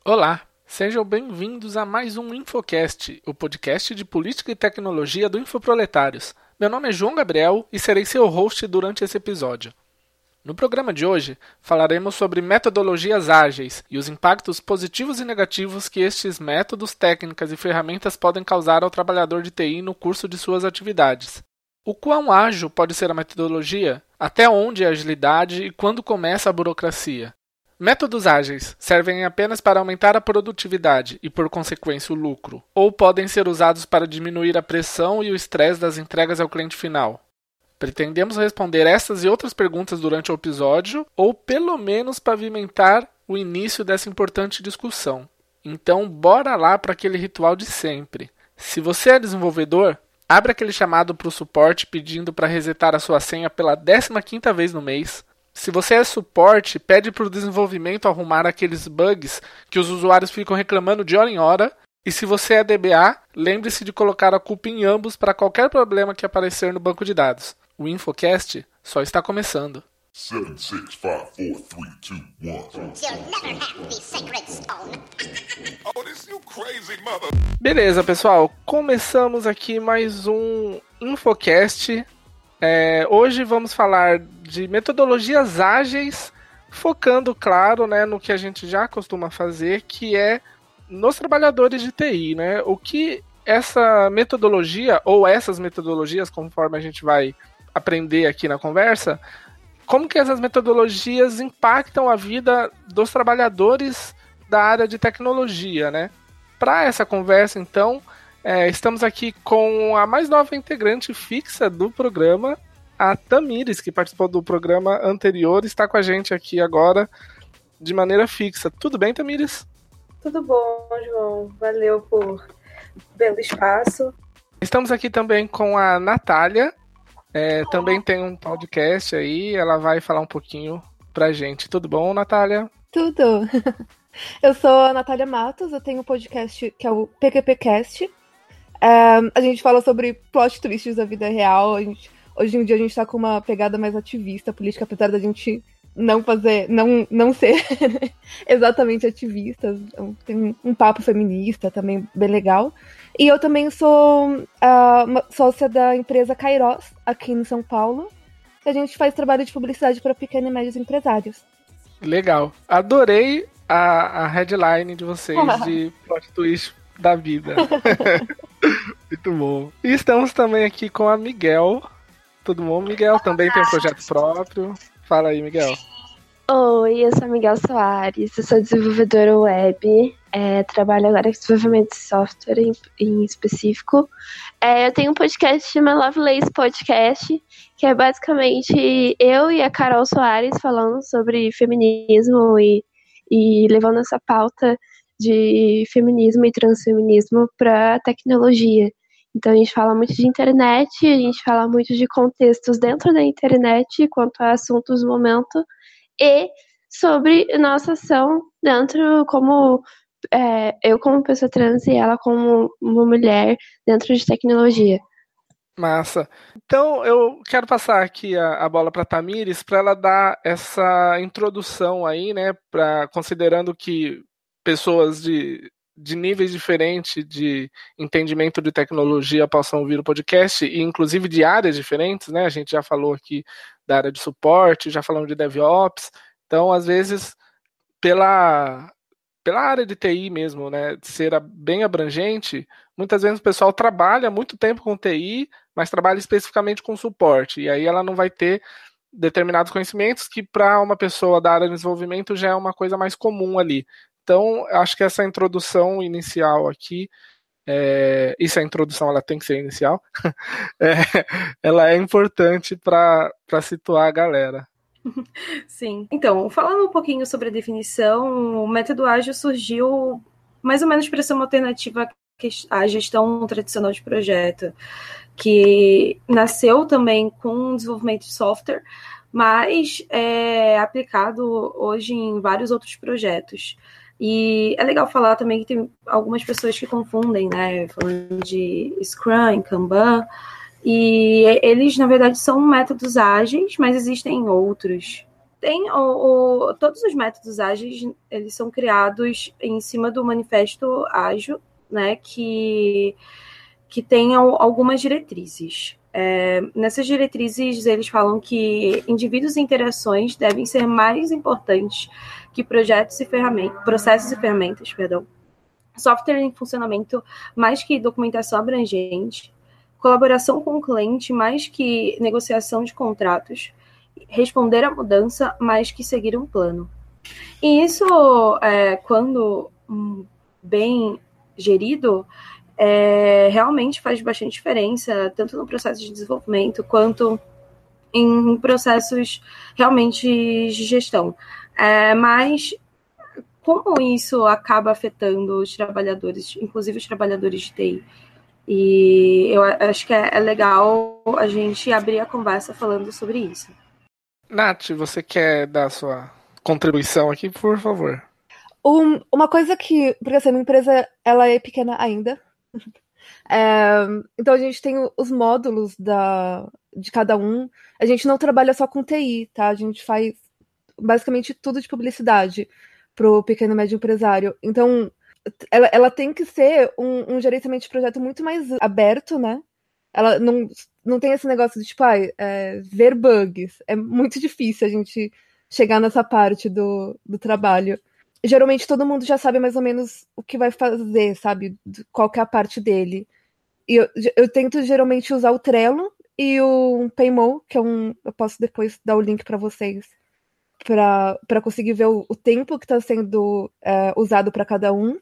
Olá, sejam bem-vindos a mais um Infocast, o podcast de política e tecnologia do Infoproletários. Meu nome é João Gabriel e serei seu host durante esse episódio. No programa de hoje, falaremos sobre metodologias ágeis e os impactos positivos e negativos que estes métodos, técnicas e ferramentas podem causar ao trabalhador de TI no curso de suas atividades. O quão ágil pode ser a metodologia? Até onde é a agilidade e quando começa a burocracia? Métodos ágeis servem apenas para aumentar a produtividade e, por consequência, o lucro, ou podem ser usados para diminuir a pressão e o estresse das entregas ao cliente final? Pretendemos responder essas e outras perguntas durante o episódio, ou pelo menos pavimentar o início dessa importante discussão. Então, bora lá para aquele ritual de sempre. Se você é desenvolvedor, abre aquele chamado para o suporte pedindo para resetar a sua senha pela 15ª vez no mês. Se você é suporte, pede para o desenvolvimento arrumar aqueles bugs que os usuários ficam reclamando de hora em hora. E se você é DBA, lembre-se de colocar a culpa em ambos para qualquer problema que aparecer no banco de dados. O Infocast só está começando. 7, 6, 5, 4, 3, 2, 1. You'll never have the sacred stone. Oh, this you crazy mother. Beleza, pessoal. Começamos aqui mais um Infocast. Hoje vamos falar de metodologias ágeis, focando, claro, no que a gente já costuma fazer, que é nos trabalhadores de TI, né? O que essa metodologia, ou essas metodologias, conforme a gente vai aprender aqui na conversa, como que essas metodologias impactam a vida dos trabalhadores da área de tecnologia, né? Para essa conversa, então, estamos aqui com a mais nova integrante fixa do programa, a Tamires, que participou do programa anterior, está com a gente aqui agora de maneira fixa. Tudo bem, Tamires? Tudo bom, João. Valeu pelo espaço. Estamos aqui também com a Natália. Também tem um podcast aí, ela vai falar um pouquinho pra gente. Tudo bom, Natália? Tudo! Eu sou a Natália Matos, eu tenho um podcast que é o PQPcast. A gente fala sobre plot twists da vida real. Hoje em dia a gente tá com uma pegada mais ativista política, apesar da gente não ser exatamente ativista. Tem um papo feminista também bem legal. E eu também sou uma sócia da empresa Kairos, aqui em São Paulo. A gente faz trabalho de publicidade para pequenos e médios empresários. Legal. Adorei a headline de vocês de plot twist da vida. Muito bom. E estamos também aqui com a Miguel. Tudo bom, Miguel? Também tem um projeto próprio. Fala aí, Miguel. Oi, eu sou a Miguel Soares, eu sou desenvolvedora web, trabalho agora com desenvolvimento de software em específico. Eu tenho um podcast que chama Lovelace Podcast, que é basicamente eu e a Carol Soares falando sobre feminismo e levando essa pauta de feminismo e transfeminismo para a tecnologia. Então a gente fala muito de internet, a gente fala muito de contextos dentro da internet quanto a assuntos do momento e sobre nossa ação dentro como eu como pessoa trans e ela como uma mulher dentro de tecnologia. Massa. Então eu quero passar aqui a bola para a Tamires para ela dar essa introdução aí, né, considerando que pessoas de níveis diferentes de entendimento de tecnologia possam ouvir o podcast, e inclusive de áreas diferentes, né? A gente já falou aqui da área de suporte, já falamos de DevOps, então às vezes pela área de TI mesmo, né, de ser bem abrangente, muitas vezes o pessoal trabalha muito tempo com TI, mas trabalha especificamente com suporte, e aí ela não vai ter determinados conhecimentos que para uma pessoa da área de desenvolvimento já é uma coisa mais comum ali. Então, acho que essa introdução inicial aqui, a introdução ela tem que ser inicial, ela é importante para situar a galera. Sim. Então, falando um pouquinho sobre a definição, o método ágil surgiu mais ou menos para ser uma alternativa à gestão tradicional de projeto, que nasceu também com o desenvolvimento de software, mas é aplicado hoje em vários outros projetos. E é legal falar também que tem algumas pessoas que confundem, né, falando de Scrum, Kanban, e eles, na verdade, são métodos ágeis, mas existem outros Todos os métodos ágeis, eles são criados em cima do manifesto ágil, né, que tem algumas diretrizes. Nessas diretrizes, eles falam que indivíduos e interações devem ser mais importantes que processos e ferramentas, software em funcionamento mais que documentação abrangente, colaboração com o cliente mais que negociação de contratos, responder à mudança mais que seguir um plano. E isso, quando bem gerido, realmente faz bastante diferença, tanto no processo de desenvolvimento quanto em processos realmente de gestão. Mas como isso acaba afetando os trabalhadores, inclusive os trabalhadores de TI? E eu acho que é legal a gente abrir a conversa falando sobre isso. Nath, você quer dar a sua contribuição aqui, por favor? Uma coisa que... Porque assim, a minha empresa, ela é pequena ainda. Então a gente tem os módulos de cada um. A gente não trabalha só com TI, tá? A gente faz basicamente tudo de publicidade pro pequeno e médio empresário. Então, ela tem que ser um gerenciamento de projeto muito mais aberto, né? Ela não tem esse negócio de, tipo, ver bugs. É muito difícil a gente chegar nessa parte do trabalho. Geralmente todo mundo já sabe mais ou menos o que vai fazer, sabe? Qual que é a parte dele. E eu tento geralmente usar o Trello e o Paymo, que eu posso depois dar o link para vocês, para conseguir ver o tempo que está sendo usado para cada um.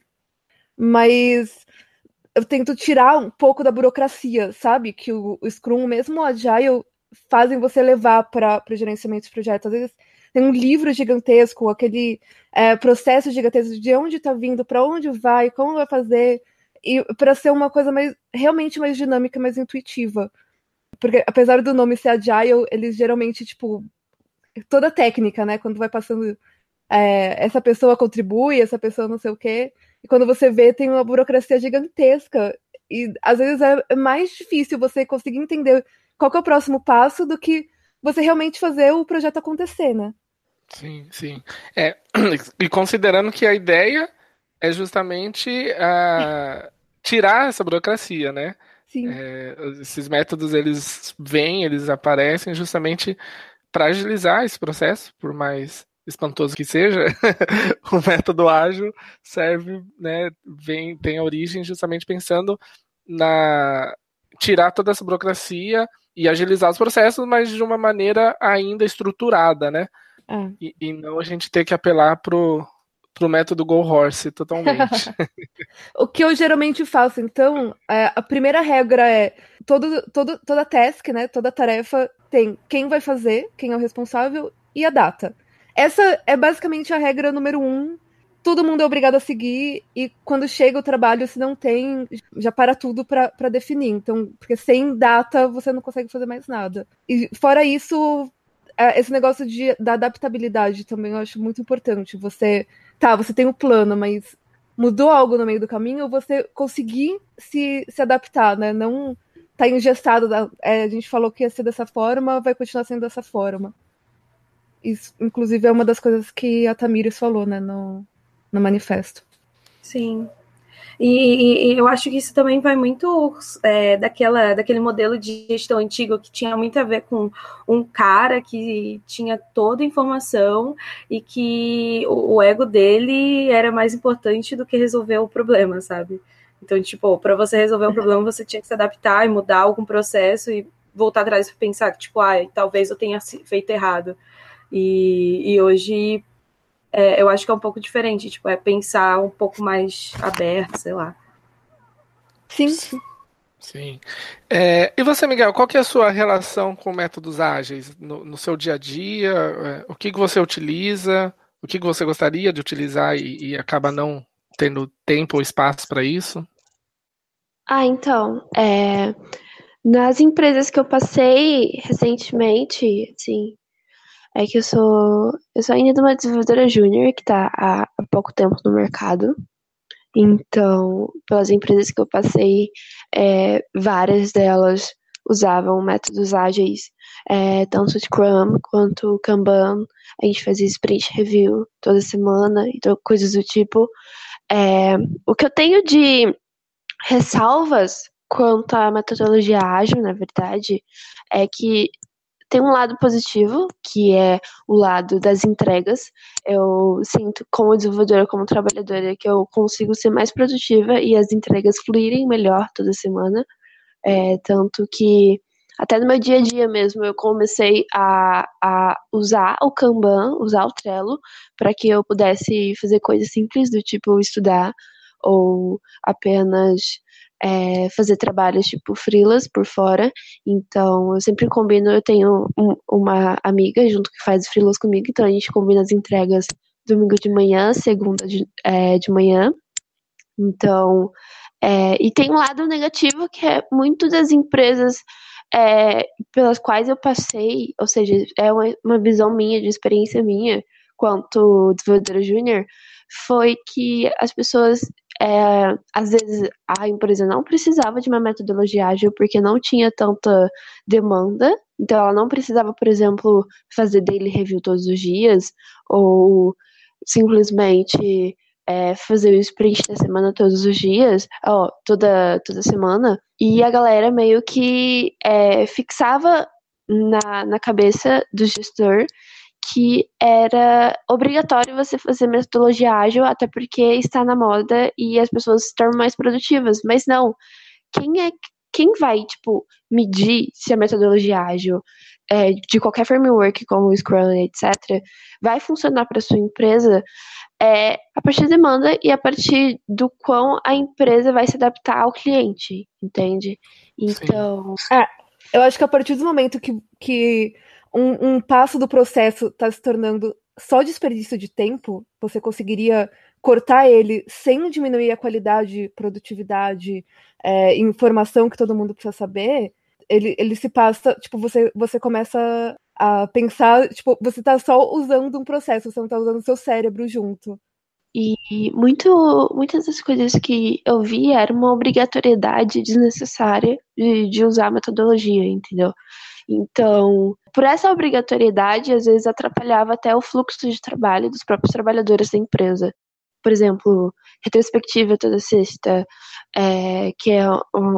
Mas eu tento tirar um pouco da burocracia, sabe? Que o Scrum, mesmo o Agile, fazem você levar para o gerenciamento de projetos. Às vezes tem um livro gigantesco, aquele processo gigantesco de onde está vindo, para onde vai, como vai fazer, e para ser uma coisa realmente mais dinâmica, mais intuitiva. Porque apesar do nome ser Agile, eles geralmente, tipo, toda técnica, né? Quando vai passando, essa pessoa contribui, essa pessoa não sei o quê, e quando você vê, tem uma burocracia gigantesca. E às vezes é mais difícil você conseguir entender qual que é o próximo passo do que você realmente fazer o projeto acontecer, né? Sim, sim. E considerando que a ideia é justamente tirar essa burocracia, né? Sim. Esses métodos, eles aparecem justamente para agilizar esse processo, por mais espantoso que seja. O método ágil serve, né, tem a origem justamente pensando tirar toda essa burocracia e agilizar os processos, mas de uma maneira ainda estruturada, né? E não a gente ter que apelar pro método Go Horse totalmente. O que eu geralmente faço, então, a primeira regra é toda task, né, toda tarefa tem quem vai fazer, quem é o responsável e a data. Essa é basicamente a regra número 1. Todo mundo é obrigado a seguir, e quando chega o trabalho, se não tem, já para tudo para definir. Então, porque sem data você não consegue fazer mais nada. E fora isso, esse negócio da adaptabilidade também eu acho muito importante. Você tem um plano, mas mudou algo no meio do caminho, você conseguir se adaptar, né? Não tá engessado. A gente falou que ia ser dessa forma, vai continuar sendo dessa forma. Isso, inclusive, é uma das coisas que a Tamires falou, né, no manifesto. Sim. E eu acho que isso também vai muito daquele modelo de gestão antigo que tinha muito a ver com um cara que tinha toda a informação e que o ego dele era mais importante do que resolver o problema, sabe? Então, tipo, para você resolver um problema, você tinha que se adaptar e mudar algum processo e voltar atrás e pensar que, tipo, talvez eu tenha feito errado. E hoje eu acho que é um pouco diferente, tipo, pensar um pouco mais aberto, sei lá. Sim. Sim. E você, Miguel, qual que é a sua relação com métodos ágeis no seu dia a dia? O que você utiliza? O que você gostaria de utilizar e acaba não tendo tempo ou espaço para isso? Então, nas empresas que eu passei recentemente, assim, é que eu sou ainda de uma desenvolvedora júnior que está há pouco tempo no mercado. Então, pelas empresas que eu passei, várias delas usavam métodos ágeis, tanto Scrum quanto Kanban. A gente fazia sprint review toda semana, então coisas do tipo. O que eu tenho de ressalvas quanto à metodologia ágil, na verdade, é que tem um lado positivo, que é o lado das entregas. Eu sinto, como desenvolvedora, como trabalhadora, que eu consigo ser mais produtiva e as entregas fluírem melhor toda semana. Tanto que até no meu dia a dia mesmo eu comecei a usar o Kanban, usar o Trello, para que eu pudesse fazer coisas simples do tipo estudar ou apenas fazer trabalhos tipo freelas por fora. Então eu sempre combino, eu tenho uma amiga junto que faz freelas comigo, então a gente combina as entregas domingo de manhã, segunda de manhã. Então, e tem um lado negativo que é muito das empresas pelas quais eu passei, ou seja, é uma visão minha, de experiência minha, quanto desenvolvedora júnior, foi que as pessoas, às vezes, a empresa não precisava de uma metodologia ágil porque não tinha tanta demanda, então ela não precisava, por exemplo, fazer daily review todos os dias, ou simplesmente fazer o sprint da semana todos os dias, toda semana, e a galera meio que fixava na cabeça do gestor que era obrigatório você fazer metodologia ágil, até porque está na moda e as pessoas se tornam mais produtivas. Mas não, quem vai, tipo, medir se a metodologia ágil de qualquer framework, como o Scrum, etc., vai funcionar para sua empresa a partir da demanda e a partir do quão a empresa vai se adaptar ao cliente, entende? Então... eu acho que a partir do momento que um passo do processo está se tornando só desperdício de tempo, você conseguiria cortar ele sem diminuir a qualidade, produtividade, informação que todo mundo precisa saber, ele se passa, tipo, você começa a pensar, tipo, você tá só usando um processo, você não tá usando o seu cérebro junto. E muitas das coisas que eu vi era uma obrigatoriedade desnecessária de usar a metodologia, entendeu? Então, por essa obrigatoriedade, às vezes atrapalhava até o fluxo de trabalho dos próprios trabalhadores da empresa. Por exemplo, retrospectiva toda sexta, que é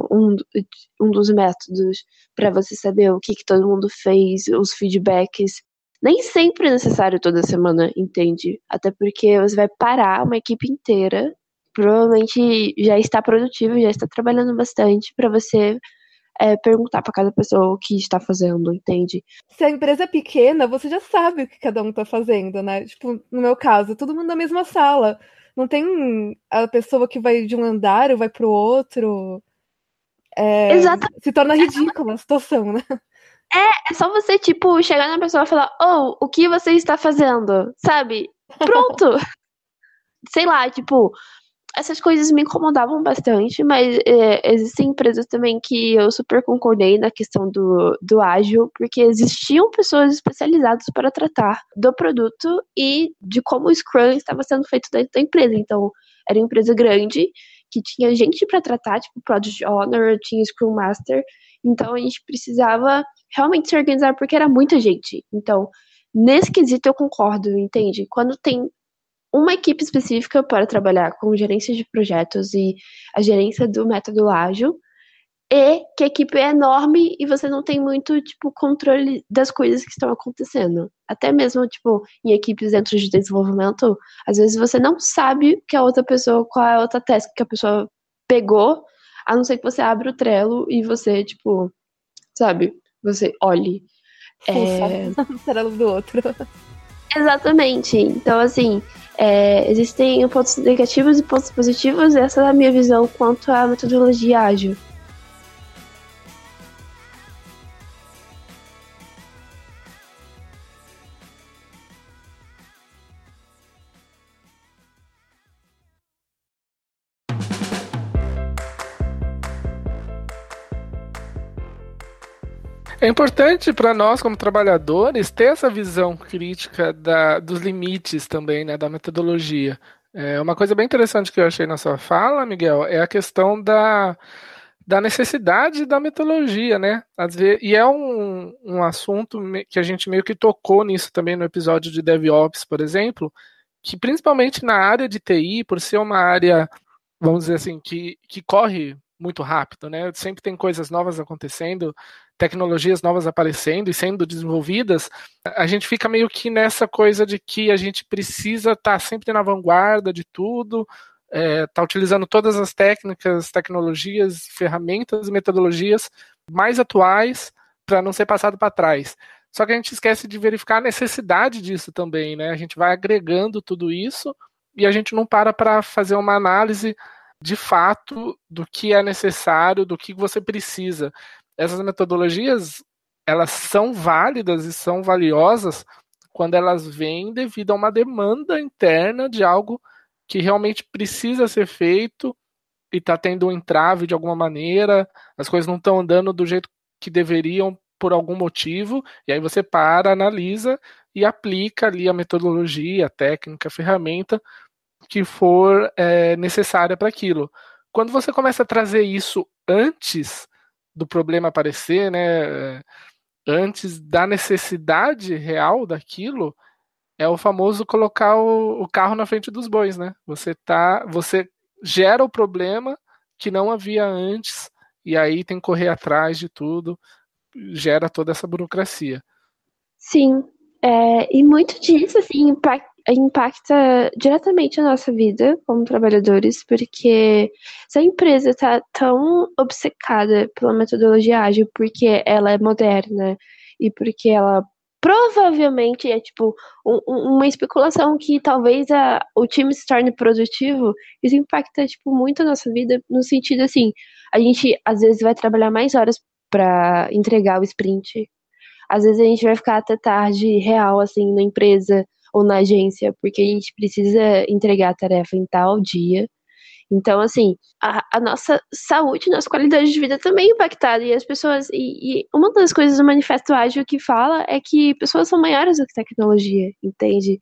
um dos métodos para você saber o que todo mundo fez, os feedbacks. Nem sempre é necessário toda semana, entende? Até porque você vai parar uma equipe inteira, provavelmente já está produtiva, já está trabalhando bastante, para você perguntar para cada pessoa o que está fazendo, entende? Se a empresa é pequena, você já sabe o que cada um está fazendo, né? Tipo, no meu caso, todo mundo na mesma sala. Não tem a pessoa que vai de um andar ou vai pro outro. Exatamente. Se torna ridícula a situação, né? É só você, tipo, chegar na pessoa e falar, o que você está fazendo? Sabe? Pronto! Sei lá, tipo, essas coisas me incomodavam bastante, mas existem empresas também que eu super concordei na questão do ágil, porque existiam pessoas especializadas para tratar do produto e de como o Scrum estava sendo feito dentro da empresa. Então, era uma empresa grande, que tinha gente para tratar, tipo, Product Owner, tinha Scrum Master, então a gente precisava realmente se organizar, porque era muita gente. Então, nesse quesito eu concordo, entende? Quando tem uma equipe específica para trabalhar com gerência de projetos e a gerência do método ágil, e que a equipe é enorme e você não tem muito, tipo, controle das coisas que estão acontecendo. Até mesmo, tipo, em equipes dentro de desenvolvimento, às vezes você não sabe que a outra pessoa, qual é a outra task que a pessoa pegou, a não ser que você abra o Trello e você, tipo, sabe, você olhe. O Trello do outro. Exatamente. Então, assim, existem pontos negativos e pontos positivos. Essa é a minha visão quanto à metodologia ágil. É importante para nós, como trabalhadores, ter essa visão crítica dos limites também, né, da metodologia. Uma coisa bem interessante que eu achei na sua fala, Miguel, é a questão da da necessidade da metodologia, né? Às vezes, e é um assunto que a gente meio que tocou nisso também no episódio de DevOps, por exemplo, que principalmente na área de TI, por ser uma área, vamos dizer assim, que corre muito rápido, né? Sempre tem coisas novas acontecendo, tecnologias novas aparecendo e sendo desenvolvidas, a gente fica meio que nessa coisa de que a gente precisa estar sempre na vanguarda de tudo, tá utilizando todas as técnicas, tecnologias, ferramentas e metodologias mais atuais para não ser passado para trás. Só que a gente esquece de verificar a necessidade disso também, né? A gente vai agregando tudo isso e a gente não para fazer uma análise de fato do que é necessário, do que você precisa. Essas metodologias, elas são válidas e são valiosas quando elas vêm devido a uma demanda interna de algo que realmente precisa ser feito e está tendo um entrave de alguma maneira, as coisas não estão andando do jeito que deveriam por algum motivo, e aí você analisa e aplica ali a metodologia, a técnica, a ferramenta que for necessária para aquilo. Quando você começa a trazer isso antes do problema aparecer, né, antes da necessidade real daquilo, é o famoso colocar o carro na frente dos bois, né? Você gera o problema que não havia antes, e aí tem que correr atrás de tudo, gera toda essa burocracia. Sim, e muito disso, assim, impacta diretamente a nossa vida como trabalhadores, porque se a empresa está tão obcecada pela metodologia ágil porque ela é moderna e porque ela provavelmente é tipo uma especulação que talvez o time se torne produtivo, isso impacta tipo muito a nossa vida no sentido assim, a gente às vezes vai trabalhar mais horas para entregar o sprint, às vezes a gente vai ficar até tarde real assim na empresa ou na agência, porque a gente precisa entregar a tarefa em tal dia. Então, assim, a nossa saúde, nossa qualidade de vida também é impactada. E as pessoas. E uma das coisas do Manifesto Ágil que fala é que pessoas são maiores do que tecnologia, entende?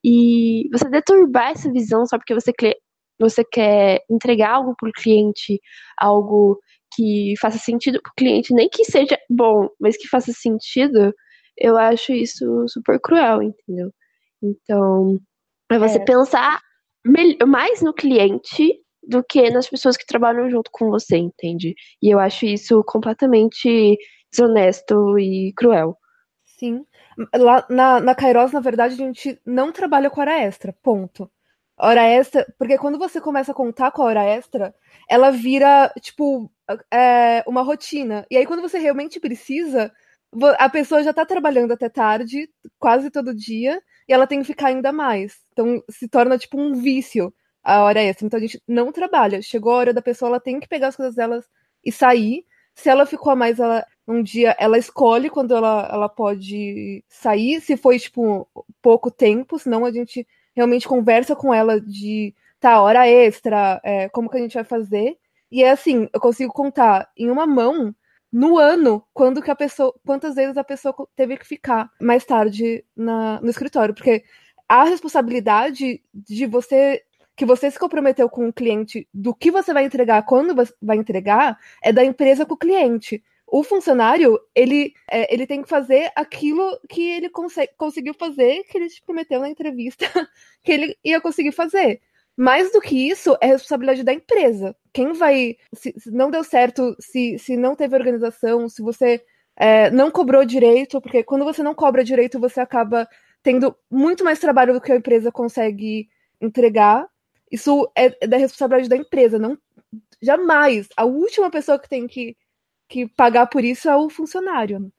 E você deturbar essa visão só porque você quer entregar algo para o cliente, algo que faça sentido para o cliente, nem que seja bom, mas que faça sentido, eu acho isso super cruel, entendeu? Então, é você pensar mais no cliente do que nas pessoas que trabalham junto com você, entende? E eu acho isso completamente desonesto e cruel. Sim. Lá na Kairos, na verdade, a gente não trabalha com hora extra, ponto. Hora extra, porque quando você começa a contar com a hora extra, ela vira, tipo, uma rotina. E aí, quando você realmente precisa, a pessoa já tá trabalhando até tarde, quase todo dia, e ela tem que ficar ainda mais. Então, se torna, tipo, um vício a hora extra. Então, a gente não trabalha. Chegou a hora da pessoa, ela tem que pegar as coisas dela e sair. Se ela ficou a mais um dia, ela escolhe quando ela pode sair. Se foi, tipo, pouco tempo, senão a gente realmente conversa com ela de, hora extra, como que a gente vai fazer. E é assim, eu consigo contar em uma mão, no ano, quantas vezes a pessoa teve que ficar mais tarde no escritório. Porque a responsabilidade de que você se comprometeu com o cliente do que você vai entregar, quando você vai entregar, é da empresa com o cliente. O funcionário, ele tem que fazer aquilo que ele conseguiu fazer, que ele te prometeu na entrevista que ele ia conseguir fazer. Mais do que isso, é responsabilidade da empresa. Quem vai... Se não deu certo, se não teve organização, se você não cobrou direito, porque quando você não cobra direito, você acaba tendo muito mais trabalho do que a empresa consegue entregar. Isso é da responsabilidade da empresa. Não, jamais. A última pessoa que tem que pagar por isso é o funcionário.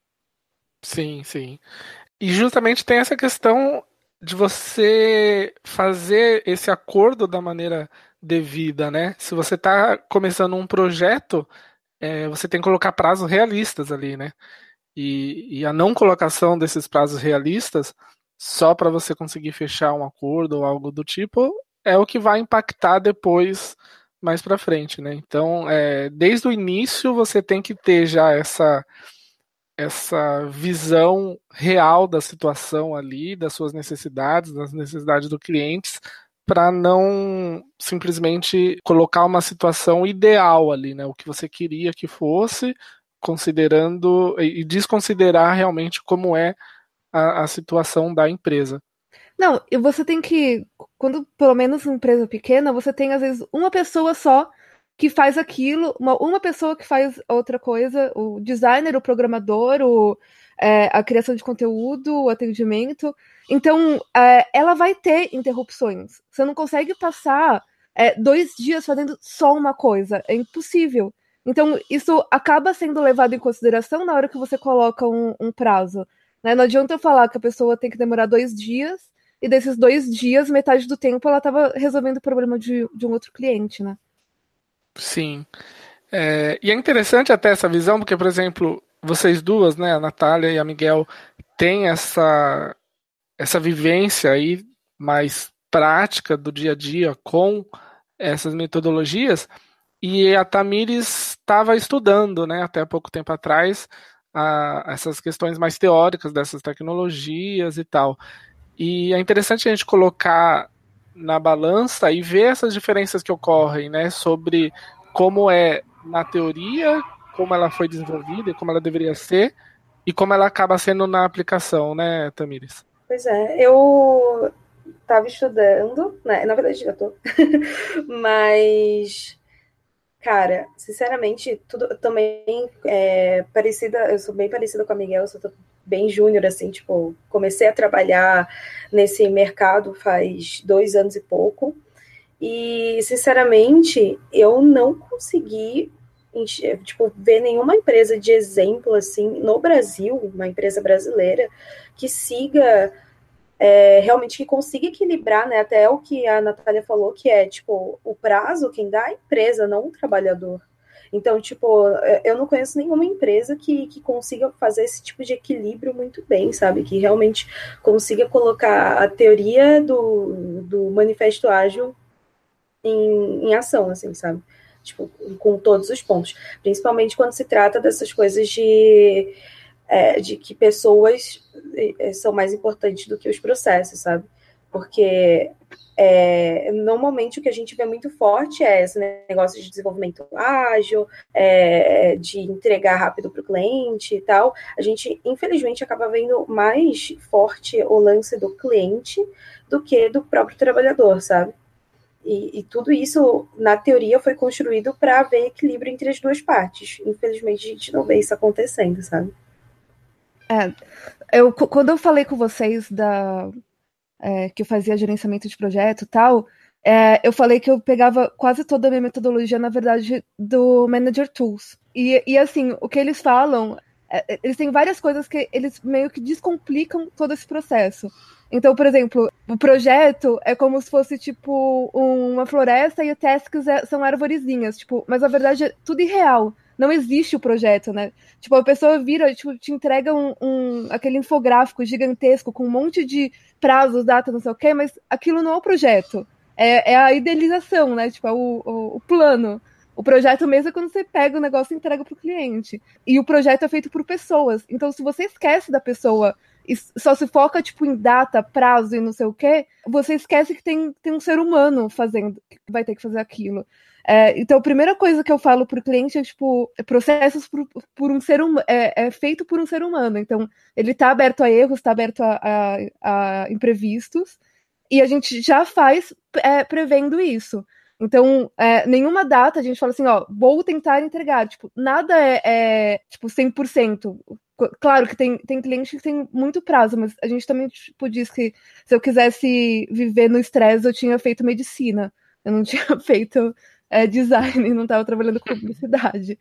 Sim, sim. E justamente tem essa questão de você fazer esse acordo da maneira devida, né? Se você está começando um projeto, você tem que colocar prazos realistas ali, né? E a não colocação desses prazos realistas, só para você conseguir fechar um acordo ou algo do tipo, é o que vai impactar depois, mais para frente, né? Então, desde o início, você tem que ter já essa visão real da situação ali, das suas necessidades, das necessidades do cliente, para não simplesmente colocar uma situação ideal ali, né? O que você queria que fosse, considerando e desconsiderar realmente como é a situação da empresa. Não, e você tem que, quando pelo menos uma empresa pequena, você tem às vezes uma pessoa só que faz aquilo, uma pessoa que faz outra coisa, o designer, o programador, a criação de conteúdo, o atendimento. Então, ela vai ter interrupções. Você não consegue passar 2 dias fazendo só uma coisa. É impossível. Então, isso acaba sendo levado em consideração na hora que você coloca um prazo. Né? Não adianta eu falar que a pessoa tem que demorar 2 dias, e desses 2 dias, metade do tempo ela estava resolvendo o problema de um outro cliente, né? Sim. E é interessante até essa visão, porque, por exemplo, vocês duas, né, a Natália e a Miguel, têm essa vivência aí mais prática do dia a dia com essas metodologias, e a Tamires estava estudando, né, até pouco tempo atrás, essas questões mais teóricas dessas tecnologias e tal. E é interessante a gente colocar na balança e ver essas diferenças que ocorrem, né, sobre como é na teoria, como ela foi desenvolvida e como ela deveria ser, e como ela acaba sendo na aplicação, né, Tamires? Pois é, eu estava estudando, né? Na verdade já tô, mas, cara, sinceramente, tudo também parecida, eu sou bem parecida com a Miguel, eu sou bem júnior, assim, tipo, comecei a trabalhar nesse mercado faz 2 anos e pouco, e, sinceramente, eu não consegui, tipo, ver nenhuma empresa de exemplo, assim, no Brasil, uma empresa brasileira, que siga, realmente, que consiga equilibrar, né, até o que a Natália falou, que é, tipo, o prazo, quem dá é a empresa, não o trabalhador. Então, tipo, eu não conheço nenhuma empresa que consiga fazer esse tipo de equilíbrio muito bem, sabe? Que realmente consiga colocar a teoria do manifesto ágil em ação, assim, sabe? Tipo, com todos os pontos. Principalmente quando se trata dessas coisas de que pessoas são mais importantes do que os processos, sabe? Porque normalmente o que a gente vê muito forte é esse negócio de desenvolvimento ágil, de entregar rápido para o cliente e tal. A gente, infelizmente, acaba vendo mais forte o lance do cliente do que do próprio trabalhador, sabe? E tudo isso, na teoria, foi construído para haver equilíbrio entre as duas partes. Infelizmente, a gente não vê isso acontecendo, sabe? Quando eu falei com vocês que eu fazia gerenciamento de projeto e tal, eu falei que eu pegava quase toda a minha metodologia, na verdade, do Manager Tools. E assim, o que eles falam, eles têm várias coisas que eles meio que descomplicam todo esse processo. Então, por exemplo, o projeto é como se fosse, tipo, uma floresta e o tasks são arvorezinhas, tipo, mas na verdade é tudo irreal. Não existe o projeto, né? Tipo, a pessoa vira, tipo, te entrega aquele infográfico gigantesco com um monte de prazos, datas, não sei o quê, mas aquilo não é o projeto. É a idealização, né? Tipo, é o plano. O projeto mesmo é quando você pega o negócio e entrega para o cliente. E o projeto é feito por pessoas. Então, se você esquece da pessoa e só se foca, tipo, em data, prazo e não sei o quê, você esquece que tem um ser humano fazendo, que vai ter que fazer aquilo. Então, a primeira coisa que eu falo para o cliente é, tipo, processos por um ser humano, feito por um ser humano. Então, ele está aberto a erros, está aberto a imprevistos, e a gente já faz prevendo isso. Então, nenhuma data a gente fala assim, ó, vou tentar entregar. Tipo, nada tipo, 100%. Claro que tem cliente que tem muito prazo, mas a gente também, tipo, diz que se eu quisesse viver no estresse, eu tinha feito medicina. Eu não tinha feito design, não estava trabalhando com publicidade.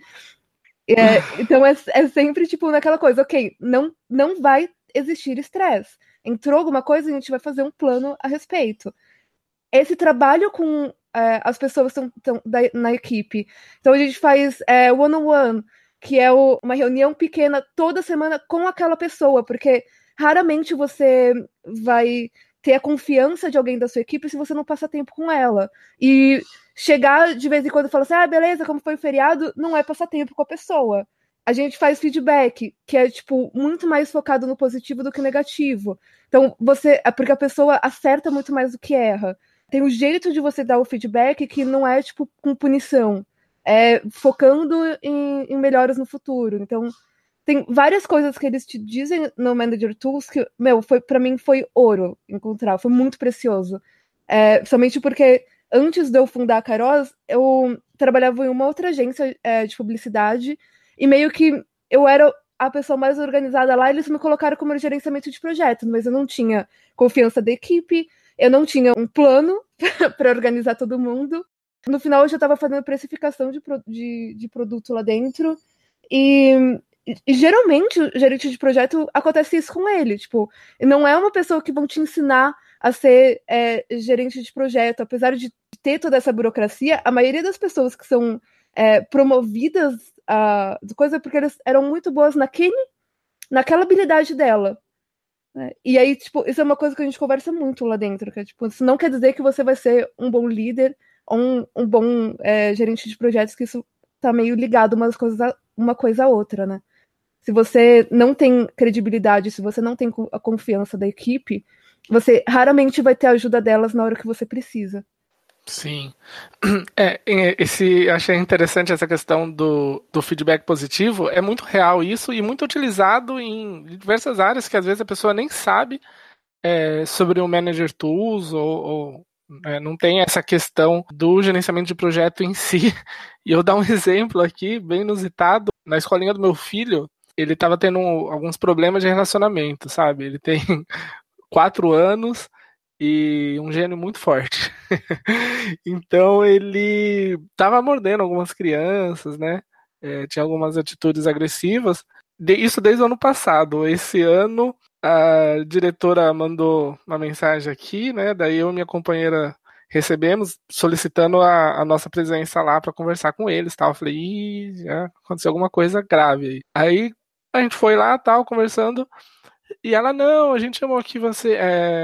Então, é sempre, tipo, naquela coisa, ok, não vai existir estresse. Entrou alguma coisa, a gente vai fazer um plano a respeito. Esse trabalho com as pessoas que estão na equipe. Então, a gente faz one-on-one, que é uma reunião pequena toda semana com aquela pessoa, porque raramente você vai ter a confiança de alguém da sua equipe se você não passa tempo com ela. E chegar de vez em quando e falar assim, beleza, como foi o feriado, não é passar tempo com a pessoa. A gente faz feedback, que é, tipo, muito mais focado no positivo do que no negativo. Então, porque a pessoa acerta muito mais do que erra. tem um jeito de você dar o feedback que não é, tipo, com punição. É focando em melhoras no futuro. Então, tem várias coisas que eles te dizem no Manager Tools que, pra mim foi ouro encontrar. Foi muito precioso. Somente porque antes de eu fundar a Kairos, eu trabalhava em uma outra agência de publicidade e meio que eu era a pessoa mais organizada lá, eles me colocaram como gerenciamento de projeto, mas eu não tinha confiança da equipe, eu não tinha um plano para organizar todo mundo. No final, eu já estava fazendo precificação de produto lá dentro e geralmente o gerente de projeto acontece isso com ele, tipo, não é uma pessoa que vão te ensinar a ser gerente de projeto, apesar de ter toda essa burocracia, a maioria das pessoas que são promovidas de coisa porque elas eram muito boas naquela habilidade dela. Né? E aí, tipo, isso é uma coisa que a gente conversa muito lá dentro, que tipo, isso não quer dizer que você vai ser um bom líder ou um bom gerente de projetos, que isso tá meio ligado uma coisa a outra, né? Se você não tem credibilidade, se você não tem a confiança da equipe, você raramente vai ter a ajuda delas na hora que você precisa. Sim. Achei interessante essa questão do feedback positivo. É muito real isso e muito utilizado em diversas áreas que às vezes a pessoa nem sabe sobre o Manager Tools ou não tem essa questão do gerenciamento de projeto em si. E eu dar um exemplo aqui, bem inusitado. Na escolinha do meu filho, ele estava tendo alguns problemas de relacionamento, sabe? Ele tem 4 anos e um gênio muito forte. Então ele estava mordendo algumas crianças, né? Tinha algumas atitudes agressivas. Isso desde o ano passado. Esse ano a diretora mandou uma mensagem aqui, né? Daí eu e minha companheira recebemos solicitando a nossa presença lá para conversar com eles, tal. Eu falei, ih, já aconteceu alguma coisa grave aí. Aí a gente foi lá, tal, conversando. E ela, não, a gente chamou aqui você.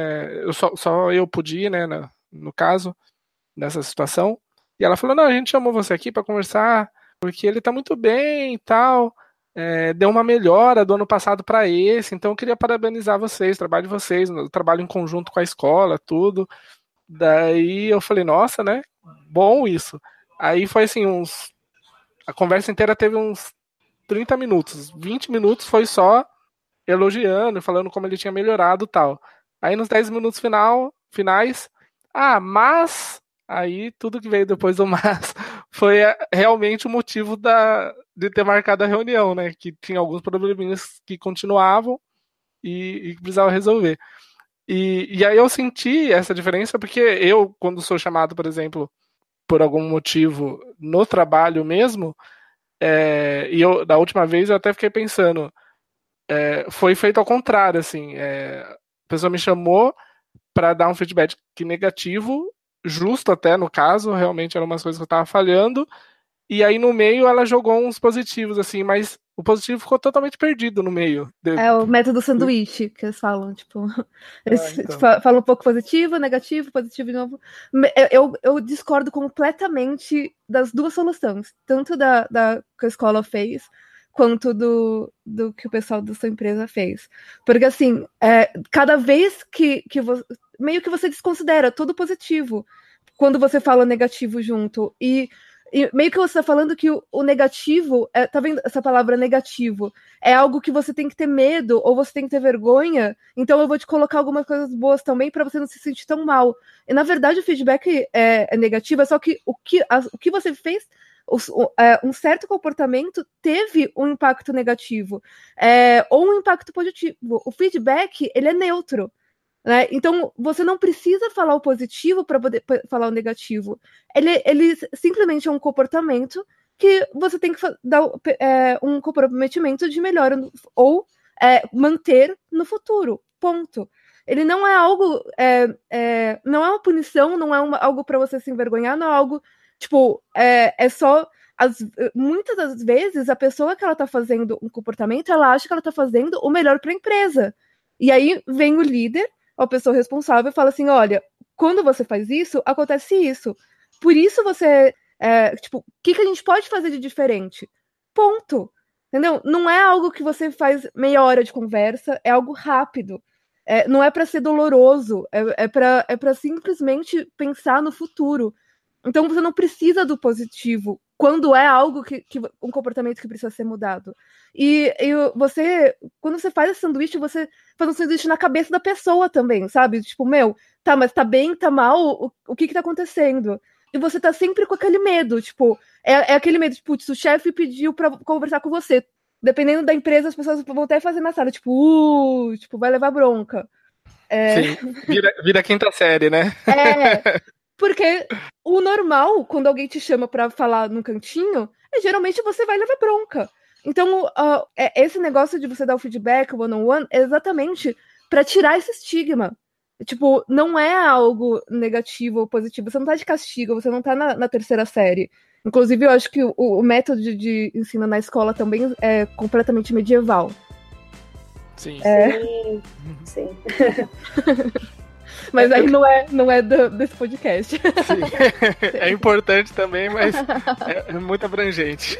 Só eu podia, né, no caso, nessa situação. E ela falou, não, a gente chamou você aqui para conversar, porque ele tá muito bem e tal. Deu uma melhora do ano passado para esse, então eu queria parabenizar vocês, o trabalho de vocês, o trabalho em conjunto com a escola, tudo. Daí eu falei, nossa, né? Bom isso. Aí foi assim, a conversa inteira teve uns 30 minutos. 20 minutos foi só elogiando, falando como ele tinha melhorado e tal. Aí nos 10 minutos finais, mas aí tudo que veio depois do mas foi realmente o motivo de ter marcado a reunião, né? Que tinha alguns probleminhas que continuavam e precisava resolver. E aí eu senti essa diferença porque eu, quando sou chamado, por exemplo, por algum motivo no trabalho mesmo, e eu, da última vez eu até fiquei pensando, foi feito ao contrário, assim, a pessoa me chamou para dar um feedback negativo, justo até no caso, realmente eram umas coisas que eu estava falhando, e aí no meio ela jogou uns positivos, assim, mas o positivo ficou totalmente perdido no meio. É o método sanduíche que eles falam, tipo, eles falam um pouco positivo, negativo, positivo de novo. Eu discordo completamente das duas soluções, tanto da que a escola fez, quanto do que o pessoal da sua empresa fez. Porque, assim, cada vez que você, meio que você desconsidera todo positivo quando você fala negativo junto. E meio que você está falando que o negativo, tá vendo essa palavra negativo? É algo que você tem que ter medo ou você tem que ter vergonha, então eu vou te colocar algumas coisas boas também para você não se sentir tão mal. E na verdade o feedback é negativo, é só que o que você fez, um certo comportamento teve um impacto negativo ou um impacto positivo. O feedback, ele é neutro. Né? Então, você não precisa falar o positivo para poder falar o negativo. Ele simplesmente é um comportamento que você tem que dar um comprometimento de melhora ou manter no futuro. Ponto. Ele não é algo... não é uma punição, não é algo para você se envergonhar, não é algo... Tipo, só... muitas das vezes, a pessoa que ela tá fazendo um comportamento, ela acha que ela tá fazendo o melhor para a empresa. E aí vem o líder, a pessoa responsável, fala assim, olha, quando você faz isso, acontece isso. Por isso você... tipo, o que a gente pode fazer de diferente? Ponto. Entendeu? Não é algo que você faz meia hora de conversa, é algo rápido. Não é para ser doloroso, é para simplesmente pensar no futuro. Então você não precisa do positivo quando é algo um comportamento que precisa ser mudado. E você, quando você faz esse sanduíche, você faz um sanduíche na cabeça da pessoa também, sabe? Tipo, tá, mas tá bem, tá mal, o que tá acontecendo? E você tá sempre com aquele medo, tipo, é aquele medo, tipo, o chefe pediu pra conversar com você. Dependendo da empresa, as pessoas vão até fazer na sala, tipo, vai levar bronca. Sim, vira quinta série, né? Porque o normal, quando alguém te chama pra falar no cantinho, geralmente você vai levar bronca. Então, esse negócio de você dar o feedback one-on-one é exatamente pra tirar esse estigma. Tipo, não é algo negativo ou positivo. Você não tá de castigo, você não tá na terceira série. Inclusive, eu acho que o método de ensino na escola também é completamente medieval. Sim. Sim. Mas aí não é desse podcast. Sim. É importante também, mas é muito abrangente.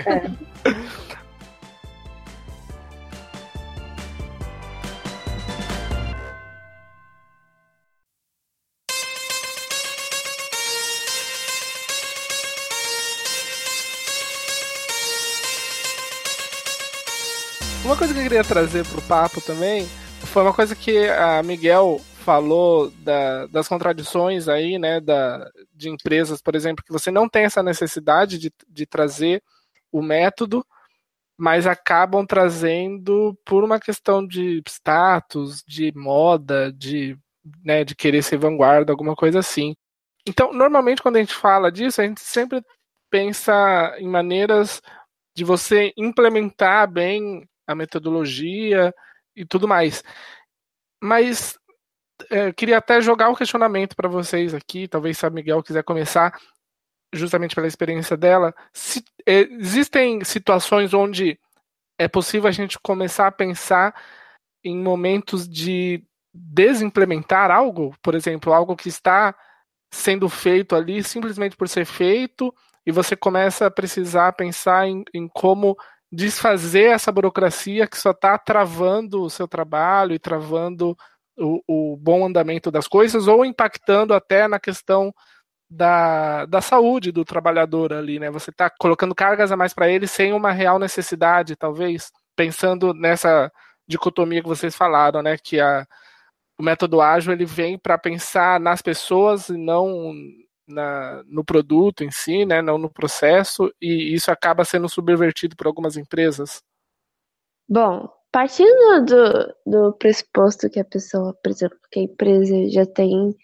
Uma coisa que eu queria trazer pro papo também foi uma coisa que a Miguel falou das contradições aí, né, de empresas, por exemplo, que você não tem essa necessidade de trazer o método, mas acabam trazendo por uma questão de status, de moda, de querer ser vanguarda, alguma coisa assim. Então, normalmente, quando a gente fala disso, a gente sempre pensa em maneiras de você implementar bem a metodologia e tudo mais. Mas eu queria até jogar um questionamento para vocês aqui, talvez se a Miguel quiser começar, justamente pela experiência dela. Existem situações onde é possível a gente começar a pensar em momentos de desimplementar algo, por exemplo, algo que está sendo feito ali simplesmente por ser feito, e você começa a precisar pensar em como desfazer essa burocracia que só está travando o seu trabalho e travando o bom andamento das coisas, ou impactando até na questão da saúde do trabalhador ali, né? Você está colocando cargas a mais para ele sem uma real necessidade, talvez, pensando nessa dicotomia que vocês falaram, né? Que o método ágil ele vem para pensar nas pessoas e não no produto em si, né? Não no processo, e isso acaba sendo subvertido por algumas empresas. Bom, partindo do pressuposto que a pessoa, por exemplo, que a empresa já tem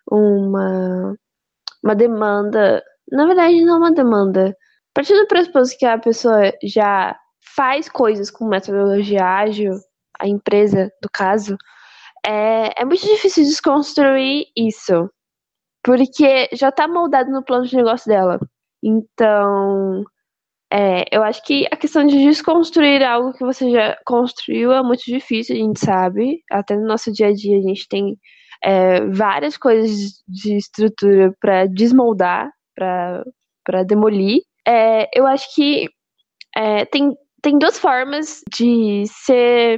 uma demanda, na verdade não uma demanda, partindo do pressuposto que a pessoa já faz coisas com metodologia ágil, a empresa, no caso, é muito difícil desconstruir isso, porque já está moldado no plano de negócio dela. Então, eu acho que a questão de desconstruir algo que você já construiu é muito difícil, a gente sabe. Até no nosso dia a dia a gente tem várias coisas de estrutura para desmoldar, para demolir. Eu acho que tem duas formas de ser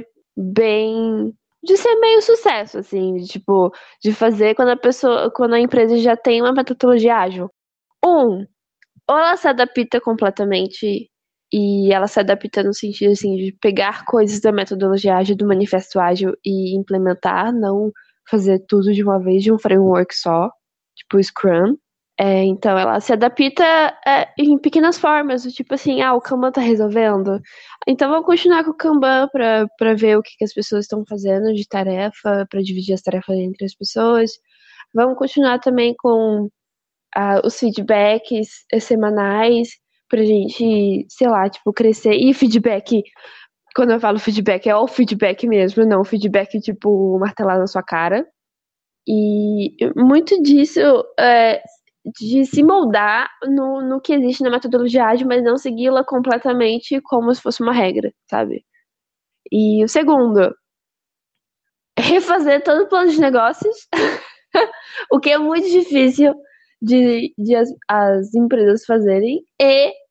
meio sucesso, assim, de fazer quando a empresa já tem uma metodologia ágil. Ou ela se adapta completamente, e ela se adapta no sentido, assim, de pegar coisas da metodologia ágil, do manifesto ágil e implementar, não fazer tudo de uma vez, de um framework só, tipo Scrum. Então ela se adapta em pequenas formas, tipo assim, o Kanban tá resolvendo, então vamos continuar com o Kanban pra ver o que as pessoas estão fazendo de tarefa, pra dividir as tarefas entre as pessoas. Vamos continuar também com os feedbacks semanais, pra gente, sei lá, tipo, crescer. E feedback, quando eu falo feedback, é o feedback mesmo, não feedback, tipo, martelar na sua cara. E muito disso de se moldar no que existe na metodologia ágil, mas não segui-la completamente como se fosse uma regra, sabe? E o segundo, refazer todo o plano de negócios, o que é muito difícil de as empresas fazerem, e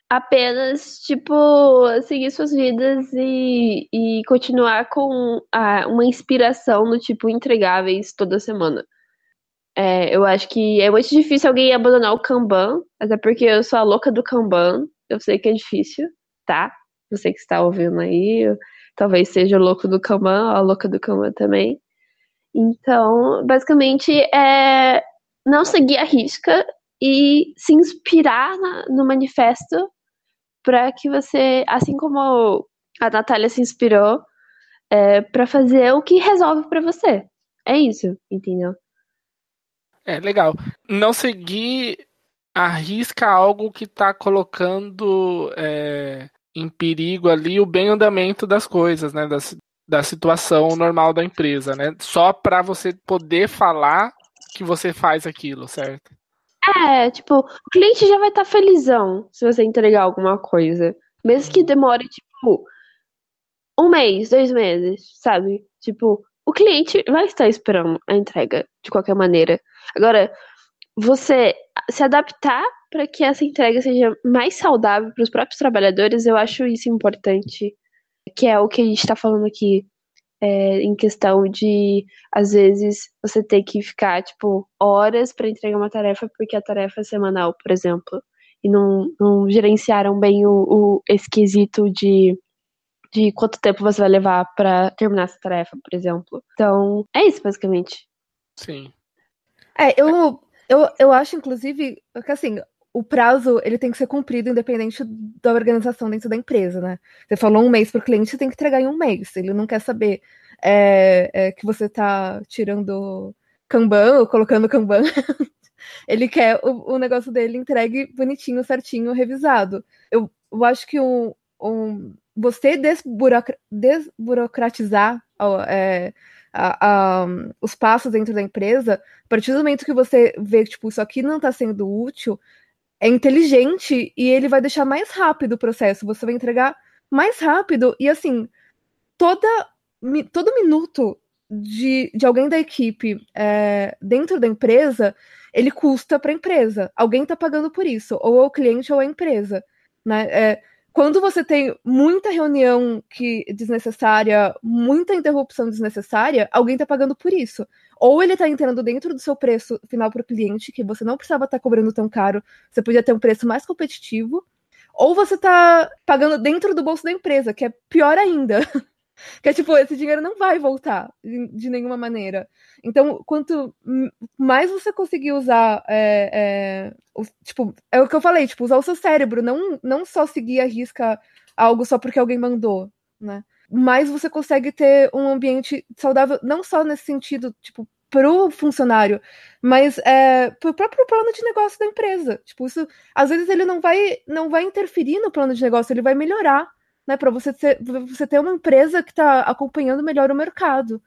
apenas, tipo, seguir suas vidas e continuar com uma inspiração no tipo entregáveis toda semana. Eu acho que é muito difícil alguém abandonar o Kanban, até porque eu sou a louca do Kanban. Eu sei que é difícil, tá? Você que está ouvindo aí, talvez seja o louco do Kanban, a louca do Kanban também. Então, basicamente, é não seguir a risca e se inspirar no manifesto para que você, assim como a Natália se inspirou, para fazer o que resolve para você. É isso, entendeu? Legal. Não seguir arrisca algo que está colocando em perigo ali o bem andamento das coisas, né? Da situação normal da empresa, né? Só para você poder falar que você faz aquilo, certo? Tipo, o cliente já vai estar felizão se você entregar alguma coisa. Mesmo que demore, tipo, 1 mês, 2 meses, sabe? Tipo, o cliente vai estar esperando a entrega de qualquer maneira. Agora, você se adaptar para que essa entrega seja mais saudável para os próprios trabalhadores, eu acho isso importante. Que é o que a gente está falando aqui. Em questão de, às vezes, você ter que ficar, tipo, horas para entregar uma tarefa porque a tarefa é semanal, por exemplo, e não gerenciaram bem esse quesito de quanto tempo você vai levar para terminar essa tarefa, por exemplo. Então, é isso, basicamente. Sim. Eu acho, inclusive, que assim, o prazo ele tem que ser cumprido independente da organização dentro da empresa, né? Você falou 1 mês para o cliente, você tem que entregar em 1 mês. Ele não quer saber que você está tirando Kanban ou colocando Kanban. Ele quer o negócio dele entregue bonitinho, certinho, revisado. Eu acho que você desburocratizar os passos dentro da empresa, a partir do momento que você vê que tipo, isso aqui não está sendo útil, é inteligente e ele vai deixar mais rápido o processo. Você vai entregar mais rápido e, assim, todo minuto de alguém da equipe dentro da empresa, ele custa para a empresa. Alguém está pagando por isso, ou é o cliente ou é a empresa, né? Quando você tem muita reunião desnecessária, muita interrupção desnecessária, alguém está pagando por isso. Ou ele está entrando dentro do seu preço final para o cliente, que você não precisava estar cobrando tão caro, você podia ter um preço mais competitivo, ou você está pagando dentro do bolso da empresa, que é pior ainda. Que é tipo, esse dinheiro não vai voltar de nenhuma maneira. Então, quanto mais você conseguir usar, tipo, é o que eu falei, tipo, usar o seu cérebro, não só seguir a risca algo só porque alguém mandou, né? Mas você consegue ter um ambiente saudável, não só nesse sentido, tipo, pro funcionário, mas pro próprio plano de negócio da empresa. Tipo, isso, às vezes ele não vai interferir no plano de negócio, ele vai melhorar, né, para você ter uma empresa que está acompanhando melhor o mercado.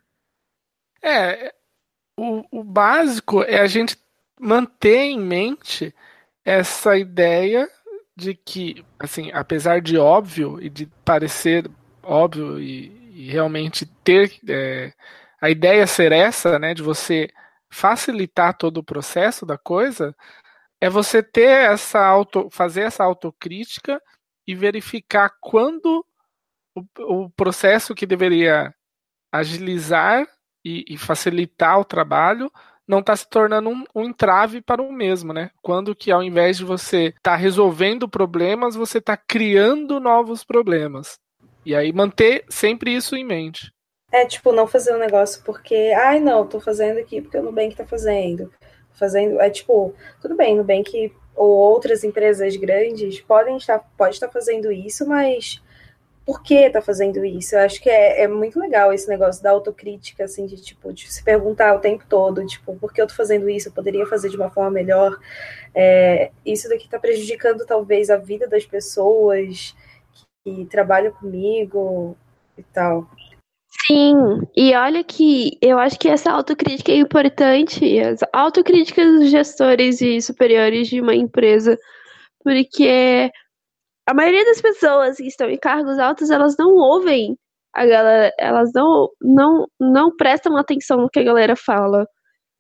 O básico é a gente manter em mente essa ideia de que, assim, apesar de óbvio e de parecer óbvio e realmente ter a ideia ser essa, né, de você facilitar todo o processo da coisa, é você ter fazer essa autocrítica e verificar quando o processo que deveria agilizar e facilitar o trabalho não está se tornando um entrave para o mesmo, né? Quando que ao invés de você estar resolvendo problemas, você está criando novos problemas. E aí manter sempre isso em mente. Tipo, não fazer um negócio porque, não, tô fazendo aqui porque o Nubank tá fazendo. Tipo, tudo bem, Nubank ou outras empresas grandes pode estar fazendo isso, mas por que tá fazendo isso? Eu acho que é muito legal esse negócio da autocrítica, assim, de se perguntar o tempo todo, tipo, por que eu tô fazendo isso? Eu poderia fazer de uma forma melhor. Isso daqui tá prejudicando, talvez, a vida das pessoas que trabalham comigo e tal. Sim, e olha que eu acho que essa autocrítica é importante, as autocríticas dos gestores e superiores de uma empresa, porque a maioria das pessoas que estão em cargos altos, elas não ouvem a galera, elas não prestam atenção no que a galera fala.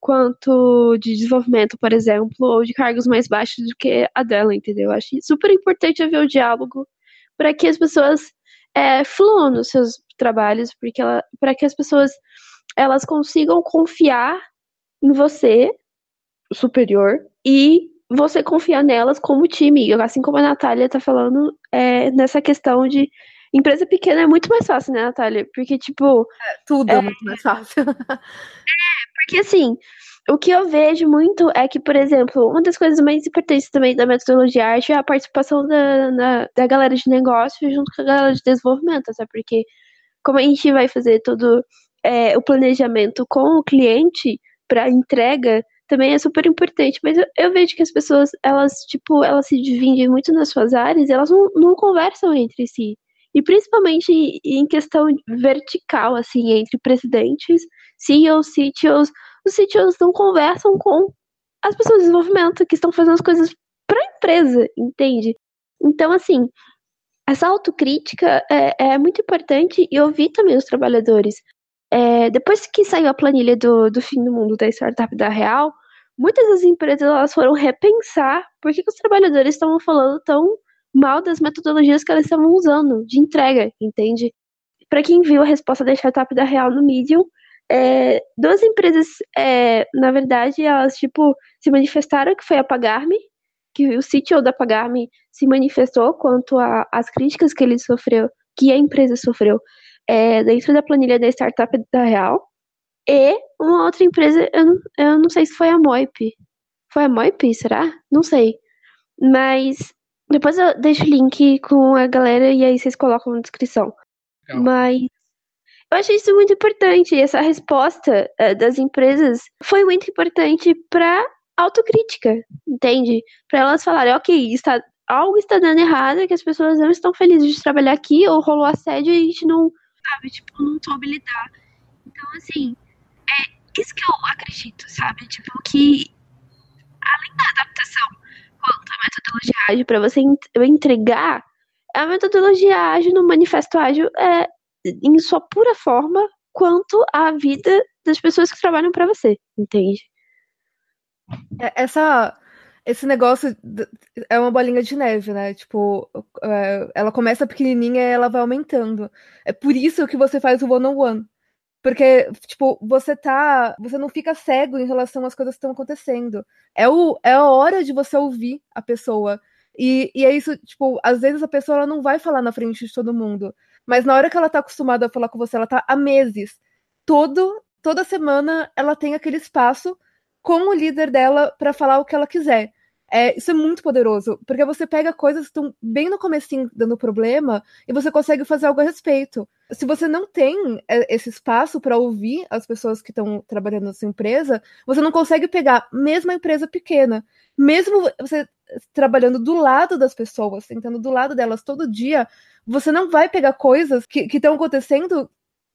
quanto de desenvolvimento, por exemplo, ou de cargos mais baixos do que a dela, entendeu? Eu acho super importante haver o diálogo para que as pessoas fluam nos seus trabalhos, para que as pessoas elas consigam confiar em você, o superior, e você confiar nelas como time. Assim como a Natália tá falando, nessa questão de empresa pequena é muito mais fácil, né, Natália? Porque, tipo... Tudo é muito mais fácil. Porque, assim, o que eu vejo muito é que, por exemplo, uma das coisas mais importantes também da metodologia ágil é a participação da galera de negócio junto com a galera de desenvolvimento, até porque como a gente vai fazer todo o planejamento com o cliente para entrega, também é super importante. Mas eu vejo que as pessoas, elas se dividem muito nas suas áreas e elas não conversam entre si. E principalmente em questão vertical, assim, entre presidentes, CEOs, CTOs. Os CTOs não conversam com as pessoas de desenvolvimento que estão fazendo as coisas para a empresa, entende? Então, assim, essa autocrítica é muito importante e ouvir também os trabalhadores. Depois que saiu a planilha do fim do mundo da startup da Real, muitas das empresas elas foram repensar por que os trabalhadores estavam falando tão mal das metodologias que elas estavam usando de entrega, entende? Para quem viu a resposta da startup da Real no Medium, duas empresas, na verdade, elas se manifestaram, que foi a Pagar.me, que o CTO da Pagar.me se manifestou quanto às críticas que a empresa sofreu dentro da planilha da startup da Real. E uma outra empresa, eu não sei se foi a Moip. Foi a Moip, será? Não sei. Mas depois eu deixo o link com a galera e aí vocês colocam na descrição. Legal. Mas eu achei isso muito importante. Essa resposta das empresas foi muito importante para autocrítica, entende? Para elas falarem, ok, algo está dando errado, que as pessoas não estão felizes de trabalhar aqui, ou rolou assédio e a gente não, sabe, não soube lidar. Então, assim, isso que eu acredito, sabe? Que além da adaptação quanto à metodologia ágil, para você entregar, a metodologia ágil no manifesto ágil em sua pura forma, quanto à vida das pessoas que trabalham para você, entende? Esse negócio é uma bolinha de neve, né? Ela começa pequenininha e ela vai aumentando. É por isso que você faz o one-on-one. Porque, você não fica cego em relação às coisas que estão acontecendo. É a hora de você ouvir a pessoa. E é isso, às vezes a pessoa ela não vai falar na frente de todo mundo. Mas na hora que ela tá acostumada a falar com você, ela tá há meses. Toda semana ela tem aquele espaço com o líder dela para falar o que ela quiser. Isso é muito poderoso, porque você pega coisas que estão bem no comecinho dando problema e você consegue fazer algo a respeito. Se você não tem esse espaço para ouvir as pessoas que estão trabalhando na sua empresa, você não consegue pegar, mesmo a empresa pequena, mesmo você trabalhando do lado das pessoas, sentando do lado delas todo dia, você não vai pegar coisas que estão acontecendo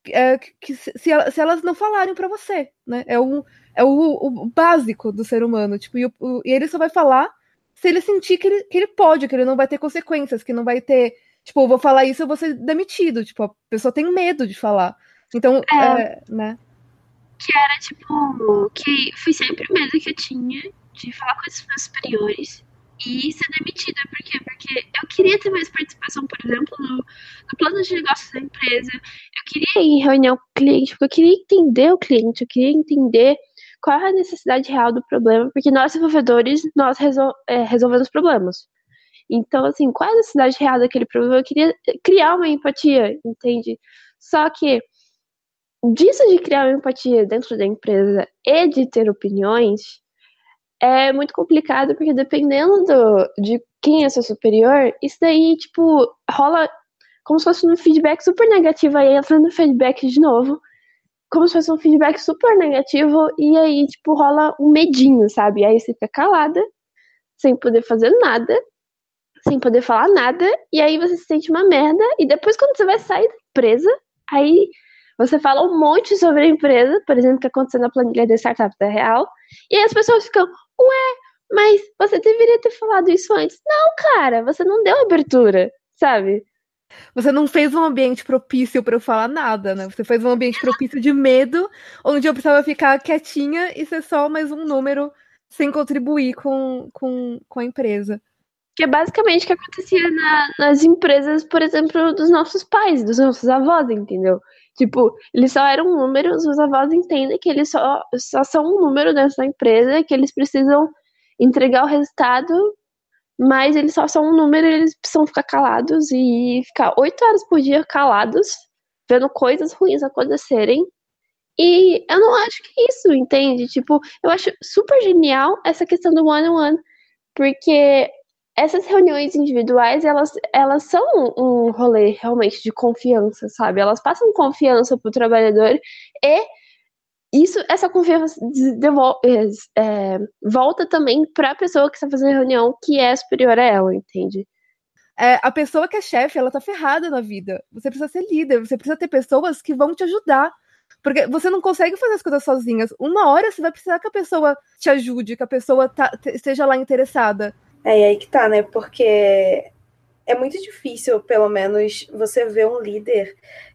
se elas não falarem para você, né? É o básico do ser humano, e ele só vai falar se ele sentir que ele pode, que ele não vai ter consequências, que não vai ter, eu vou falar isso, eu vou ser demitido, a pessoa tem medo de falar. Então, né? Que era, que foi sempre o medo que eu tinha de falar com os meus superiores e ser demitida. Por quê? Porque eu queria ter mais participação, por exemplo, no plano de negócios da empresa. Eu queria ir em reunião com o cliente, porque eu queria entender o cliente, eu queria entender qual é a necessidade real do problema, porque nós, desenvolvedores, nós resolvemos problemas. Então, assim, qual é a necessidade real daquele problema? Eu queria criar uma empatia, entende? Só que disso de criar uma empatia dentro da empresa e de ter opiniões é muito complicado, porque dependendo de quem é seu superior, isso daí, rola como se fosse um feedback super negativo, aí entra no feedback de novo, como se fosse um feedback super negativo, e aí, rola um medinho, sabe? Aí você fica calada, sem poder fazer nada, sem poder falar nada, e aí você se sente uma merda, e depois quando você vai sair da empresa, aí você fala um monte sobre a empresa, por exemplo, o que aconteceu na planilha da startup da Real, e aí as pessoas ficam, ué, mas você deveria ter falado isso antes. Não, cara, você não deu abertura, sabe? Você não fez um ambiente propício para eu falar nada, né? Você fez um ambiente propício de medo, onde eu precisava ficar quietinha e ser só mais um número sem contribuir com a empresa. Que é basicamente o que acontecia nas empresas, por exemplo, dos nossos pais, dos nossos avós, entendeu? Tipo, eles só eram números, os avós entendem que eles só são um número dentro da empresa, que eles precisam entregar o resultado, mas eles só são um número e eles precisam ficar calados e ficar 8 horas por dia calados, vendo coisas ruins acontecerem. E eu não acho que é isso, entende? Tipo, eu acho super genial essa questão do one-on-one, porque essas reuniões individuais, elas são um rolê realmente de confiança, sabe? Elas passam confiança pro trabalhador e essa confiança volta também pra pessoa que está fazendo a reunião que é superior a ela, entende? A pessoa que é chefe, ela tá ferrada na vida. Você precisa ser líder, você precisa ter pessoas que vão te ajudar. Porque você não consegue fazer as coisas sozinhas. Uma hora você vai precisar que a pessoa te ajude, que a pessoa esteja lá interessada. E aí que tá, né? Porque é muito difícil, pelo menos, você ver um líder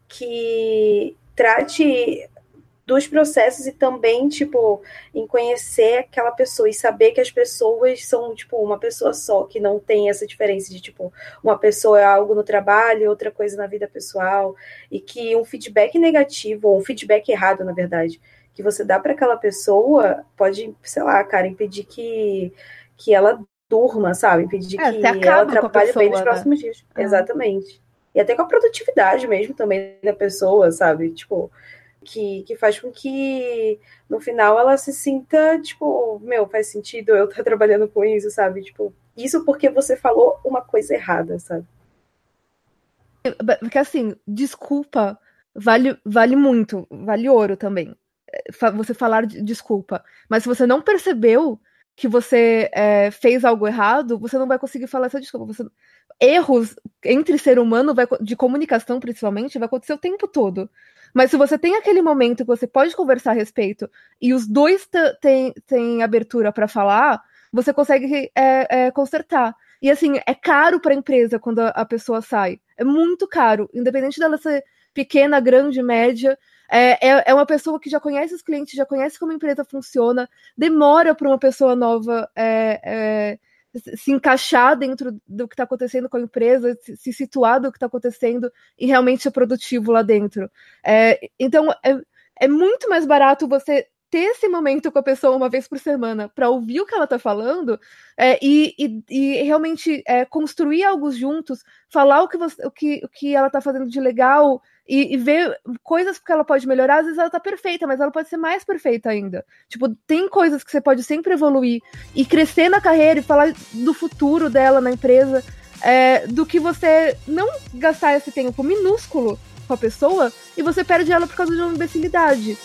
que trate dos processos e também, tipo, em conhecer aquela pessoa e saber que as pessoas são, tipo, uma pessoa só, que não tem essa diferença de, tipo, uma pessoa é algo no trabalho, outra coisa na vida pessoal, e que um feedback negativo, ou um feedback errado, na verdade, que você dá para aquela pessoa, pode, sei lá, cara, impedir que ela durma, sabe? Impedir que ela trabalhe bem nos próximos dias. Exatamente. E até com a produtividade mesmo também da pessoa, sabe? Tipo, que faz com que no final ela se sinta, tipo, faz sentido eu estar trabalhando com isso, sabe? Tipo, isso porque você falou uma coisa errada, sabe? Porque assim, desculpa vale muito, vale ouro também. Você falar desculpa. Mas se você não percebeu que você fez algo errado, você não vai conseguir falar essa desculpa. Erros entre ser humano, de comunicação principalmente, vai acontecer o tempo todo. Mas se você tem aquele momento que você pode conversar a respeito e os dois têm abertura para falar, você consegue consertar. E assim, é caro para a empresa quando a pessoa sai. É muito caro, independente dela ser pequena, grande, média. É uma pessoa que já conhece os clientes, já conhece como a empresa funciona. Demora para uma pessoa nova se encaixar dentro do que está acontecendo com a empresa, se situar do que está acontecendo e realmente ser produtivo lá dentro. Então, é muito mais barato você ter esse momento com a pessoa uma vez por semana para ouvir o que ela está falando e realmente construir algo juntos, falar o que ela está fazendo de legal e ver coisas que ela pode melhorar. Às vezes ela tá perfeita, mas ela pode ser mais perfeita ainda. Tipo, tem coisas que você pode sempre evoluir e crescer na carreira e falar do futuro dela na empresa, do que você não gastar esse tempo minúsculo com a pessoa e você perde ela por causa de uma imbecilidade.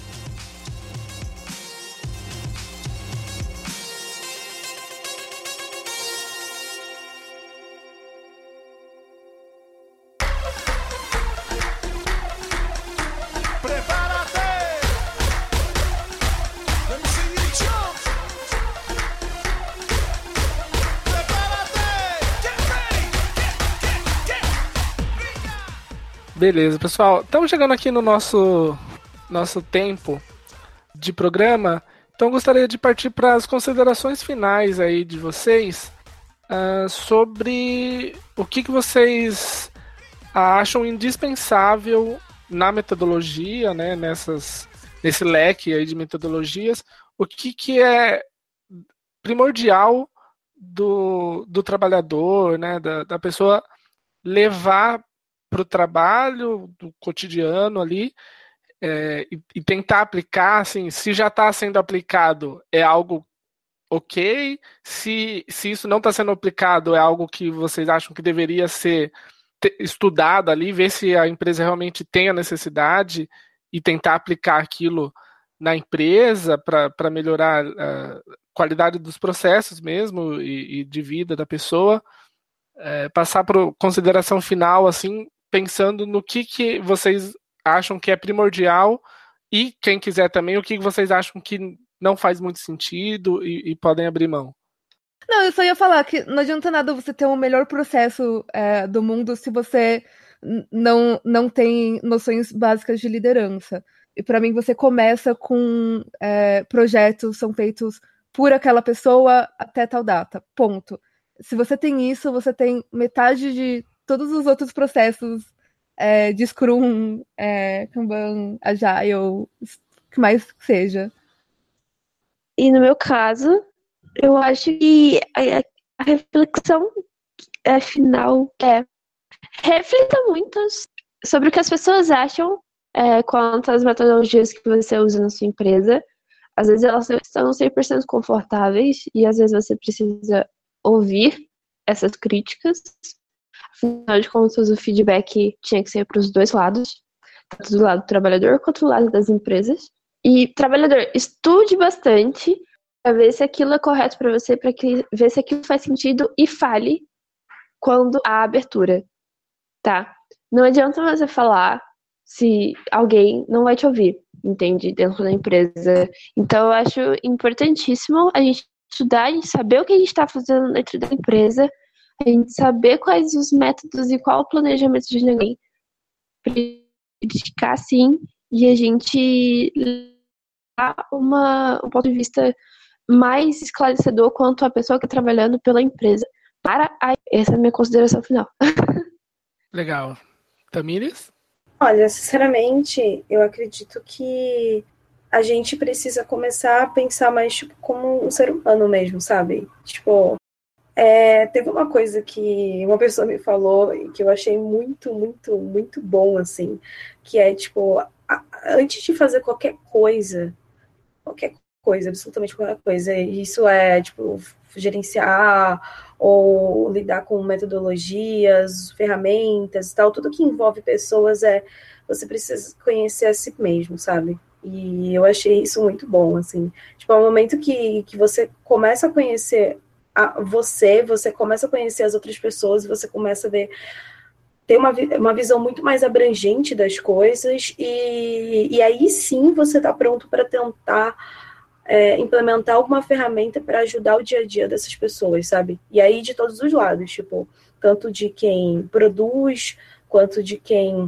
Beleza, pessoal. Estamos chegando aqui no nosso tempo de programa. Então gostaria de partir para as considerações finais aí de vocês sobre o que vocês acham indispensável na metodologia, né, nesse leque aí de metodologias, o que é primordial do trabalhador, né, da pessoa levar para o trabalho, do cotidiano ali, e tentar aplicar, assim, se já está sendo aplicado, é algo ok, se isso não está sendo aplicado, é algo que vocês acham que deveria ser estudado ali, ver se a empresa realmente tem a necessidade e tentar aplicar aquilo na empresa para melhorar a qualidade dos processos mesmo e de vida da pessoa. Passar para consideração final, assim, pensando no que vocês acham que é primordial e, quem quiser também, o que vocês acham que não faz muito sentido e podem abrir mão. Não, eu só ia falar que não adianta nada você ter o melhor processo do mundo se você não tem noções básicas de liderança. E para mim você começa com projetos são feitos por aquela pessoa até tal data, ponto. Se você tem isso, você tem metade de todos os outros processos de Scrum, Kanban, Agile, o que mais que seja. E no meu caso, eu acho que a reflexão final reflita muito sobre o que as pessoas acham quanto às metodologias que você usa na sua empresa. Às vezes elas não estão 100% confortáveis e às vezes você precisa ouvir essas críticas. Afinal de contas, o feedback tinha que ser para os dois lados, tanto do lado do trabalhador quanto do lado das empresas. E, trabalhador, estude bastante para ver se aquilo é correto para você, para ver se aquilo faz sentido e fale quando há abertura, tá? Não adianta você falar se alguém não vai te ouvir, entende? Dentro da empresa. Então, eu acho importantíssimo a gente estudar, a gente saber o que a gente está fazendo dentro da empresa, a gente saber quais os métodos e qual o planejamento de ninguém, criticar sim, e a gente dar um ponto de vista mais esclarecedor quanto a pessoa que está trabalhando pela empresa. Essa é a minha consideração final. Legal. Tamires? Olha, sinceramente, eu acredito que a gente precisa começar a pensar mais, tipo, como um ser humano mesmo, sabe? Tipo, teve uma coisa que uma pessoa me falou e que eu achei muito, muito, muito bom, assim, que é, tipo, antes de fazer qualquer coisa, absolutamente qualquer coisa, isso tipo, gerenciar ou lidar com metodologias, ferramentas e tal, tudo que envolve pessoas você precisa conhecer a si mesmo, sabe? E eu achei isso muito bom, assim. Tipo, é um momento que você começa a conhecer você começa a conhecer as outras pessoas e você começa a ter uma visão muito mais abrangente das coisas e aí sim você está pronto para tentar implementar alguma ferramenta para ajudar o dia a dia dessas pessoas, sabe? E aí de todos os lados, tipo, tanto de quem produz, quanto de quem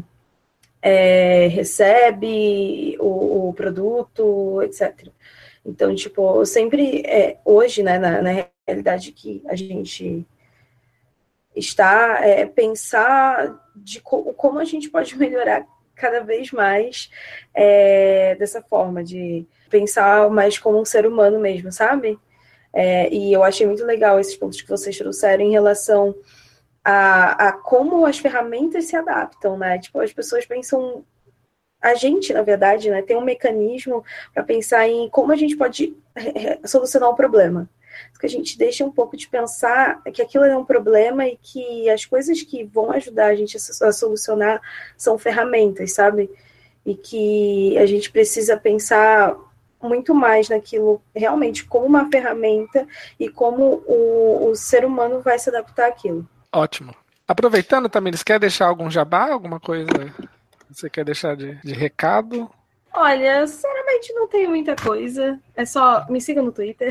recebe o produto, etc. Então, tipo, sempre, hoje, né, na realidade que a gente está, pensar de como a gente pode melhorar cada vez mais dessa forma, de pensar mais como um ser humano mesmo, sabe? E eu achei muito legal esses pontos que vocês trouxeram em relação a como as ferramentas se adaptam, né? Tipo, as pessoas pensam... A gente, na verdade, né, tem um mecanismo para pensar em como a gente pode solucionar o problema. Porque a gente deixa um pouco de pensar que aquilo é um problema e que as coisas que vão ajudar a gente a solucionar são ferramentas, sabe? E que a gente precisa pensar muito mais naquilo realmente como uma ferramenta e como o ser humano vai se adaptar àquilo. Ótimo. Aproveitando, Tamires, quer deixar algum jabá, alguma coisa que você quer deixar de recado? Olha, sinceramente não tenho muita coisa. É só me siga no Twitter.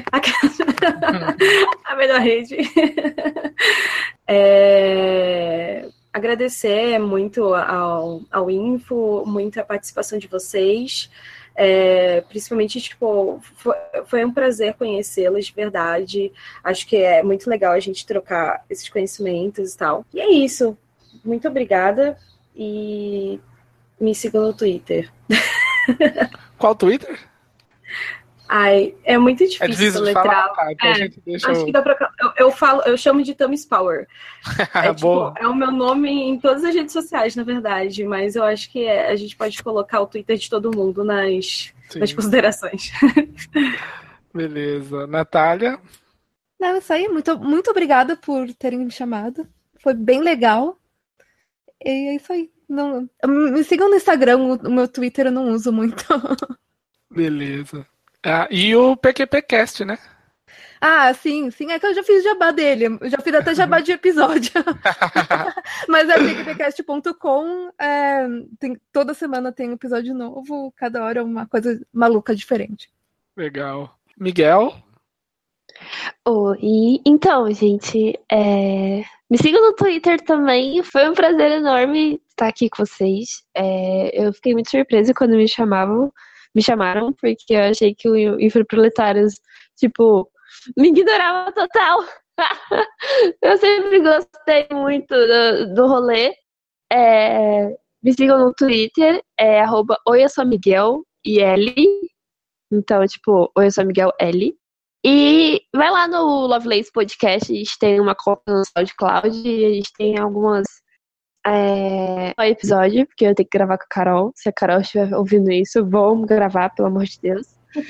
A melhor rede. Agradecer muito ao Info, muito a participação de vocês. Principalmente, tipo, foi um prazer conhecê-las de verdade. Acho que é muito legal a gente trocar esses conhecimentos e tal. E é isso. Muito obrigada e me sigam no Twitter. Qual Twitter? Ai, é muito difícil soletrar. Então a gente deixa acho que dá pra... eu chamo de Tamis Power. Tipo, é o meu nome em todas as redes sociais, na verdade, mas eu acho que a gente pode colocar o Twitter de todo mundo nas considerações. Beleza. Natália? Não, isso aí. Muito, muito obrigada por terem me chamado. Foi bem legal. E é isso aí. Não, me sigam no Instagram, o meu Twitter eu não uso muito. Beleza. E o PQPcast, né? Sim, é que eu já fiz jabá dele, eu já fiz até jabá de episódio. Mas é pqpcast.com, toda semana tem um episódio novo, cada hora é uma coisa maluca diferente. Legal. Miguel? Oi, então, gente, me sigam no Twitter também. Foi um prazer enorme estar aqui com vocês. Eu fiquei muito surpresa quando me chamaram, porque eu achei que o Infraproletários, tipo, me ignorava total. Eu sempre gostei muito do rolê. Me sigam no Twitter, @Oi, eu sou Miguel, e L. Então, tipo, Oi, eu sou Miguel L. E vai lá no Lovelace Podcast, a gente tem uma conta no SoundCloud e a gente tem algumas episódio, porque eu tenho que gravar com a Carol. Se a Carol estiver ouvindo isso, vamos gravar, pelo amor de Deus.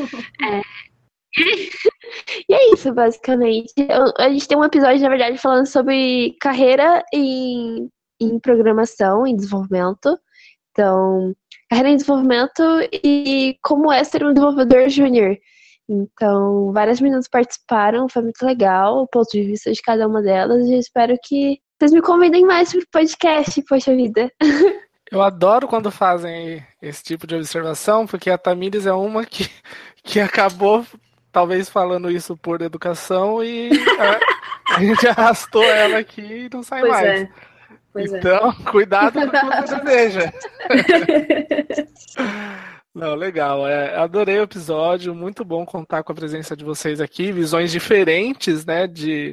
E é isso, basicamente. A gente tem um episódio, na verdade, falando sobre carreira em programação, em desenvolvimento. Então, carreira em desenvolvimento e como é ser um desenvolvedor júnior. Então, várias meninas participaram, foi muito legal o ponto de vista de cada uma delas. E eu espero que vocês me convidem mais pro podcast, poxa vida. Eu adoro quando fazem esse tipo de observação, porque a Tamires é uma que acabou, talvez, falando isso por educação e a gente arrastou ela aqui e não sai mais. Então, cuidado com o que você deseja. Não, legal. Adorei o episódio, muito bom contar com a presença de vocês aqui, visões diferentes, né,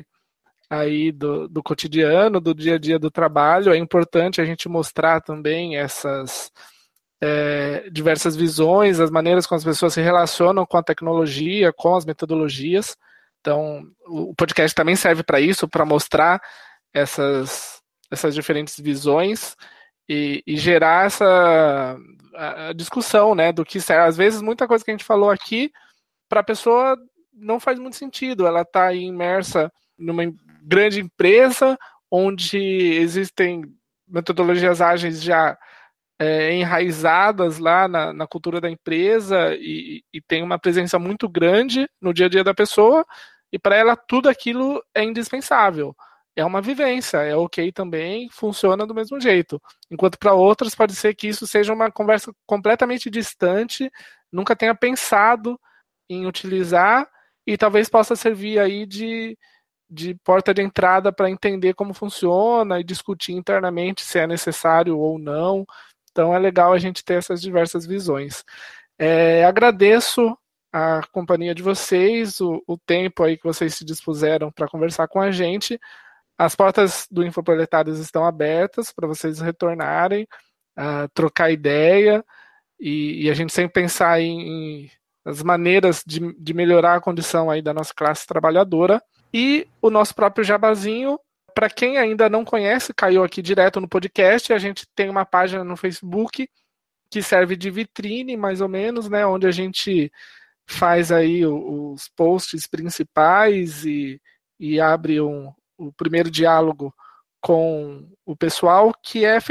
do cotidiano, do dia a dia do trabalho. É importante a gente mostrar também essas diversas visões, as maneiras como as pessoas se relacionam com a tecnologia, com as metodologias. Então, o podcast também serve para isso, para mostrar essas diferentes visões e gerar essa a discussão, né, do que serve. Às vezes, muita coisa que a gente falou aqui, para a pessoa não faz muito sentido. Ela está imersa numa grande empresa, onde existem metodologias ágeis já enraizadas lá na cultura da empresa e tem uma presença muito grande no dia a dia da pessoa, e para ela tudo aquilo é indispensável. É uma vivência, é ok também, funciona do mesmo jeito. Enquanto para outras pode ser que isso seja uma conversa completamente distante, nunca tenha pensado em utilizar e talvez possa servir aí de porta de entrada para entender como funciona e discutir internamente se é necessário ou não. Então é legal a gente ter essas diversas visões. Agradeço a companhia de vocês, o tempo aí que vocês se dispuseram para conversar com a gente. As portas do Infoproletários estão abertas para vocês retornarem, trocar ideia e a gente sempre pensar em as maneiras de melhorar a condição aí da nossa classe trabalhadora. E o nosso próprio jabazinho, para quem ainda não conhece, caiu aqui direto no podcast, a gente tem uma página no Facebook que serve de vitrine, mais ou menos, né, onde a gente faz aí os posts principais e abre o primeiro diálogo com o pessoal, que é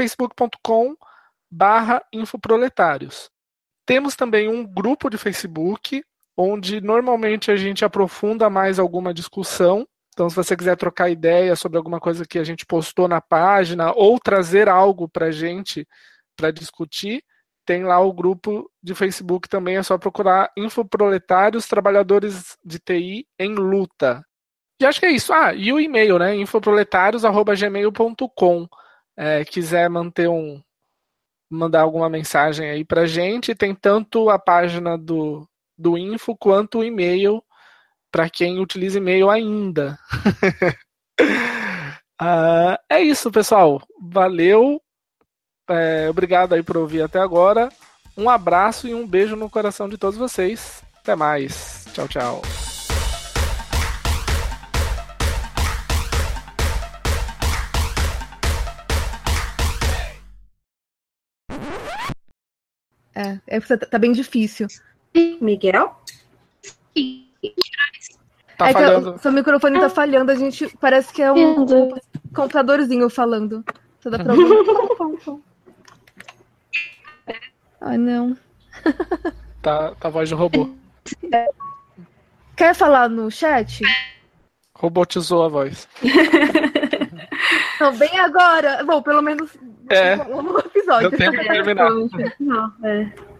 facebook.com/infoproletários. Temos também um grupo de Facebook, onde normalmente a gente aprofunda mais alguma discussão. Então, se você quiser trocar ideia sobre alguma coisa que a gente postou na página, ou trazer algo para a gente para discutir, tem lá o grupo de Facebook também, é só procurar Infoproletários Trabalhadores de TI em Luta. E acho que é isso. E o e-mail, né? infoproletários@gmail.com. Quiser mandar alguma mensagem aí pra gente, tem tanto a página do Info quanto o e-mail para quem utiliza e-mail ainda. É isso, pessoal. Valeu. Obrigado aí por ouvir até agora. Um abraço e um beijo no coração de todos vocês. Até mais. Tchau, tchau. Tá bem difícil. Miguel? Tá falhando. Seu microfone tá falhando, a gente parece que é um computadorzinho falando. Você dá pra ouvir? Ai, não. Tá a voz de robô. Quer falar no chat? Robotizou a voz. Não, bem agora. Bom, pelo menos É. falou no episódio. Deu tempo de terminar. Não,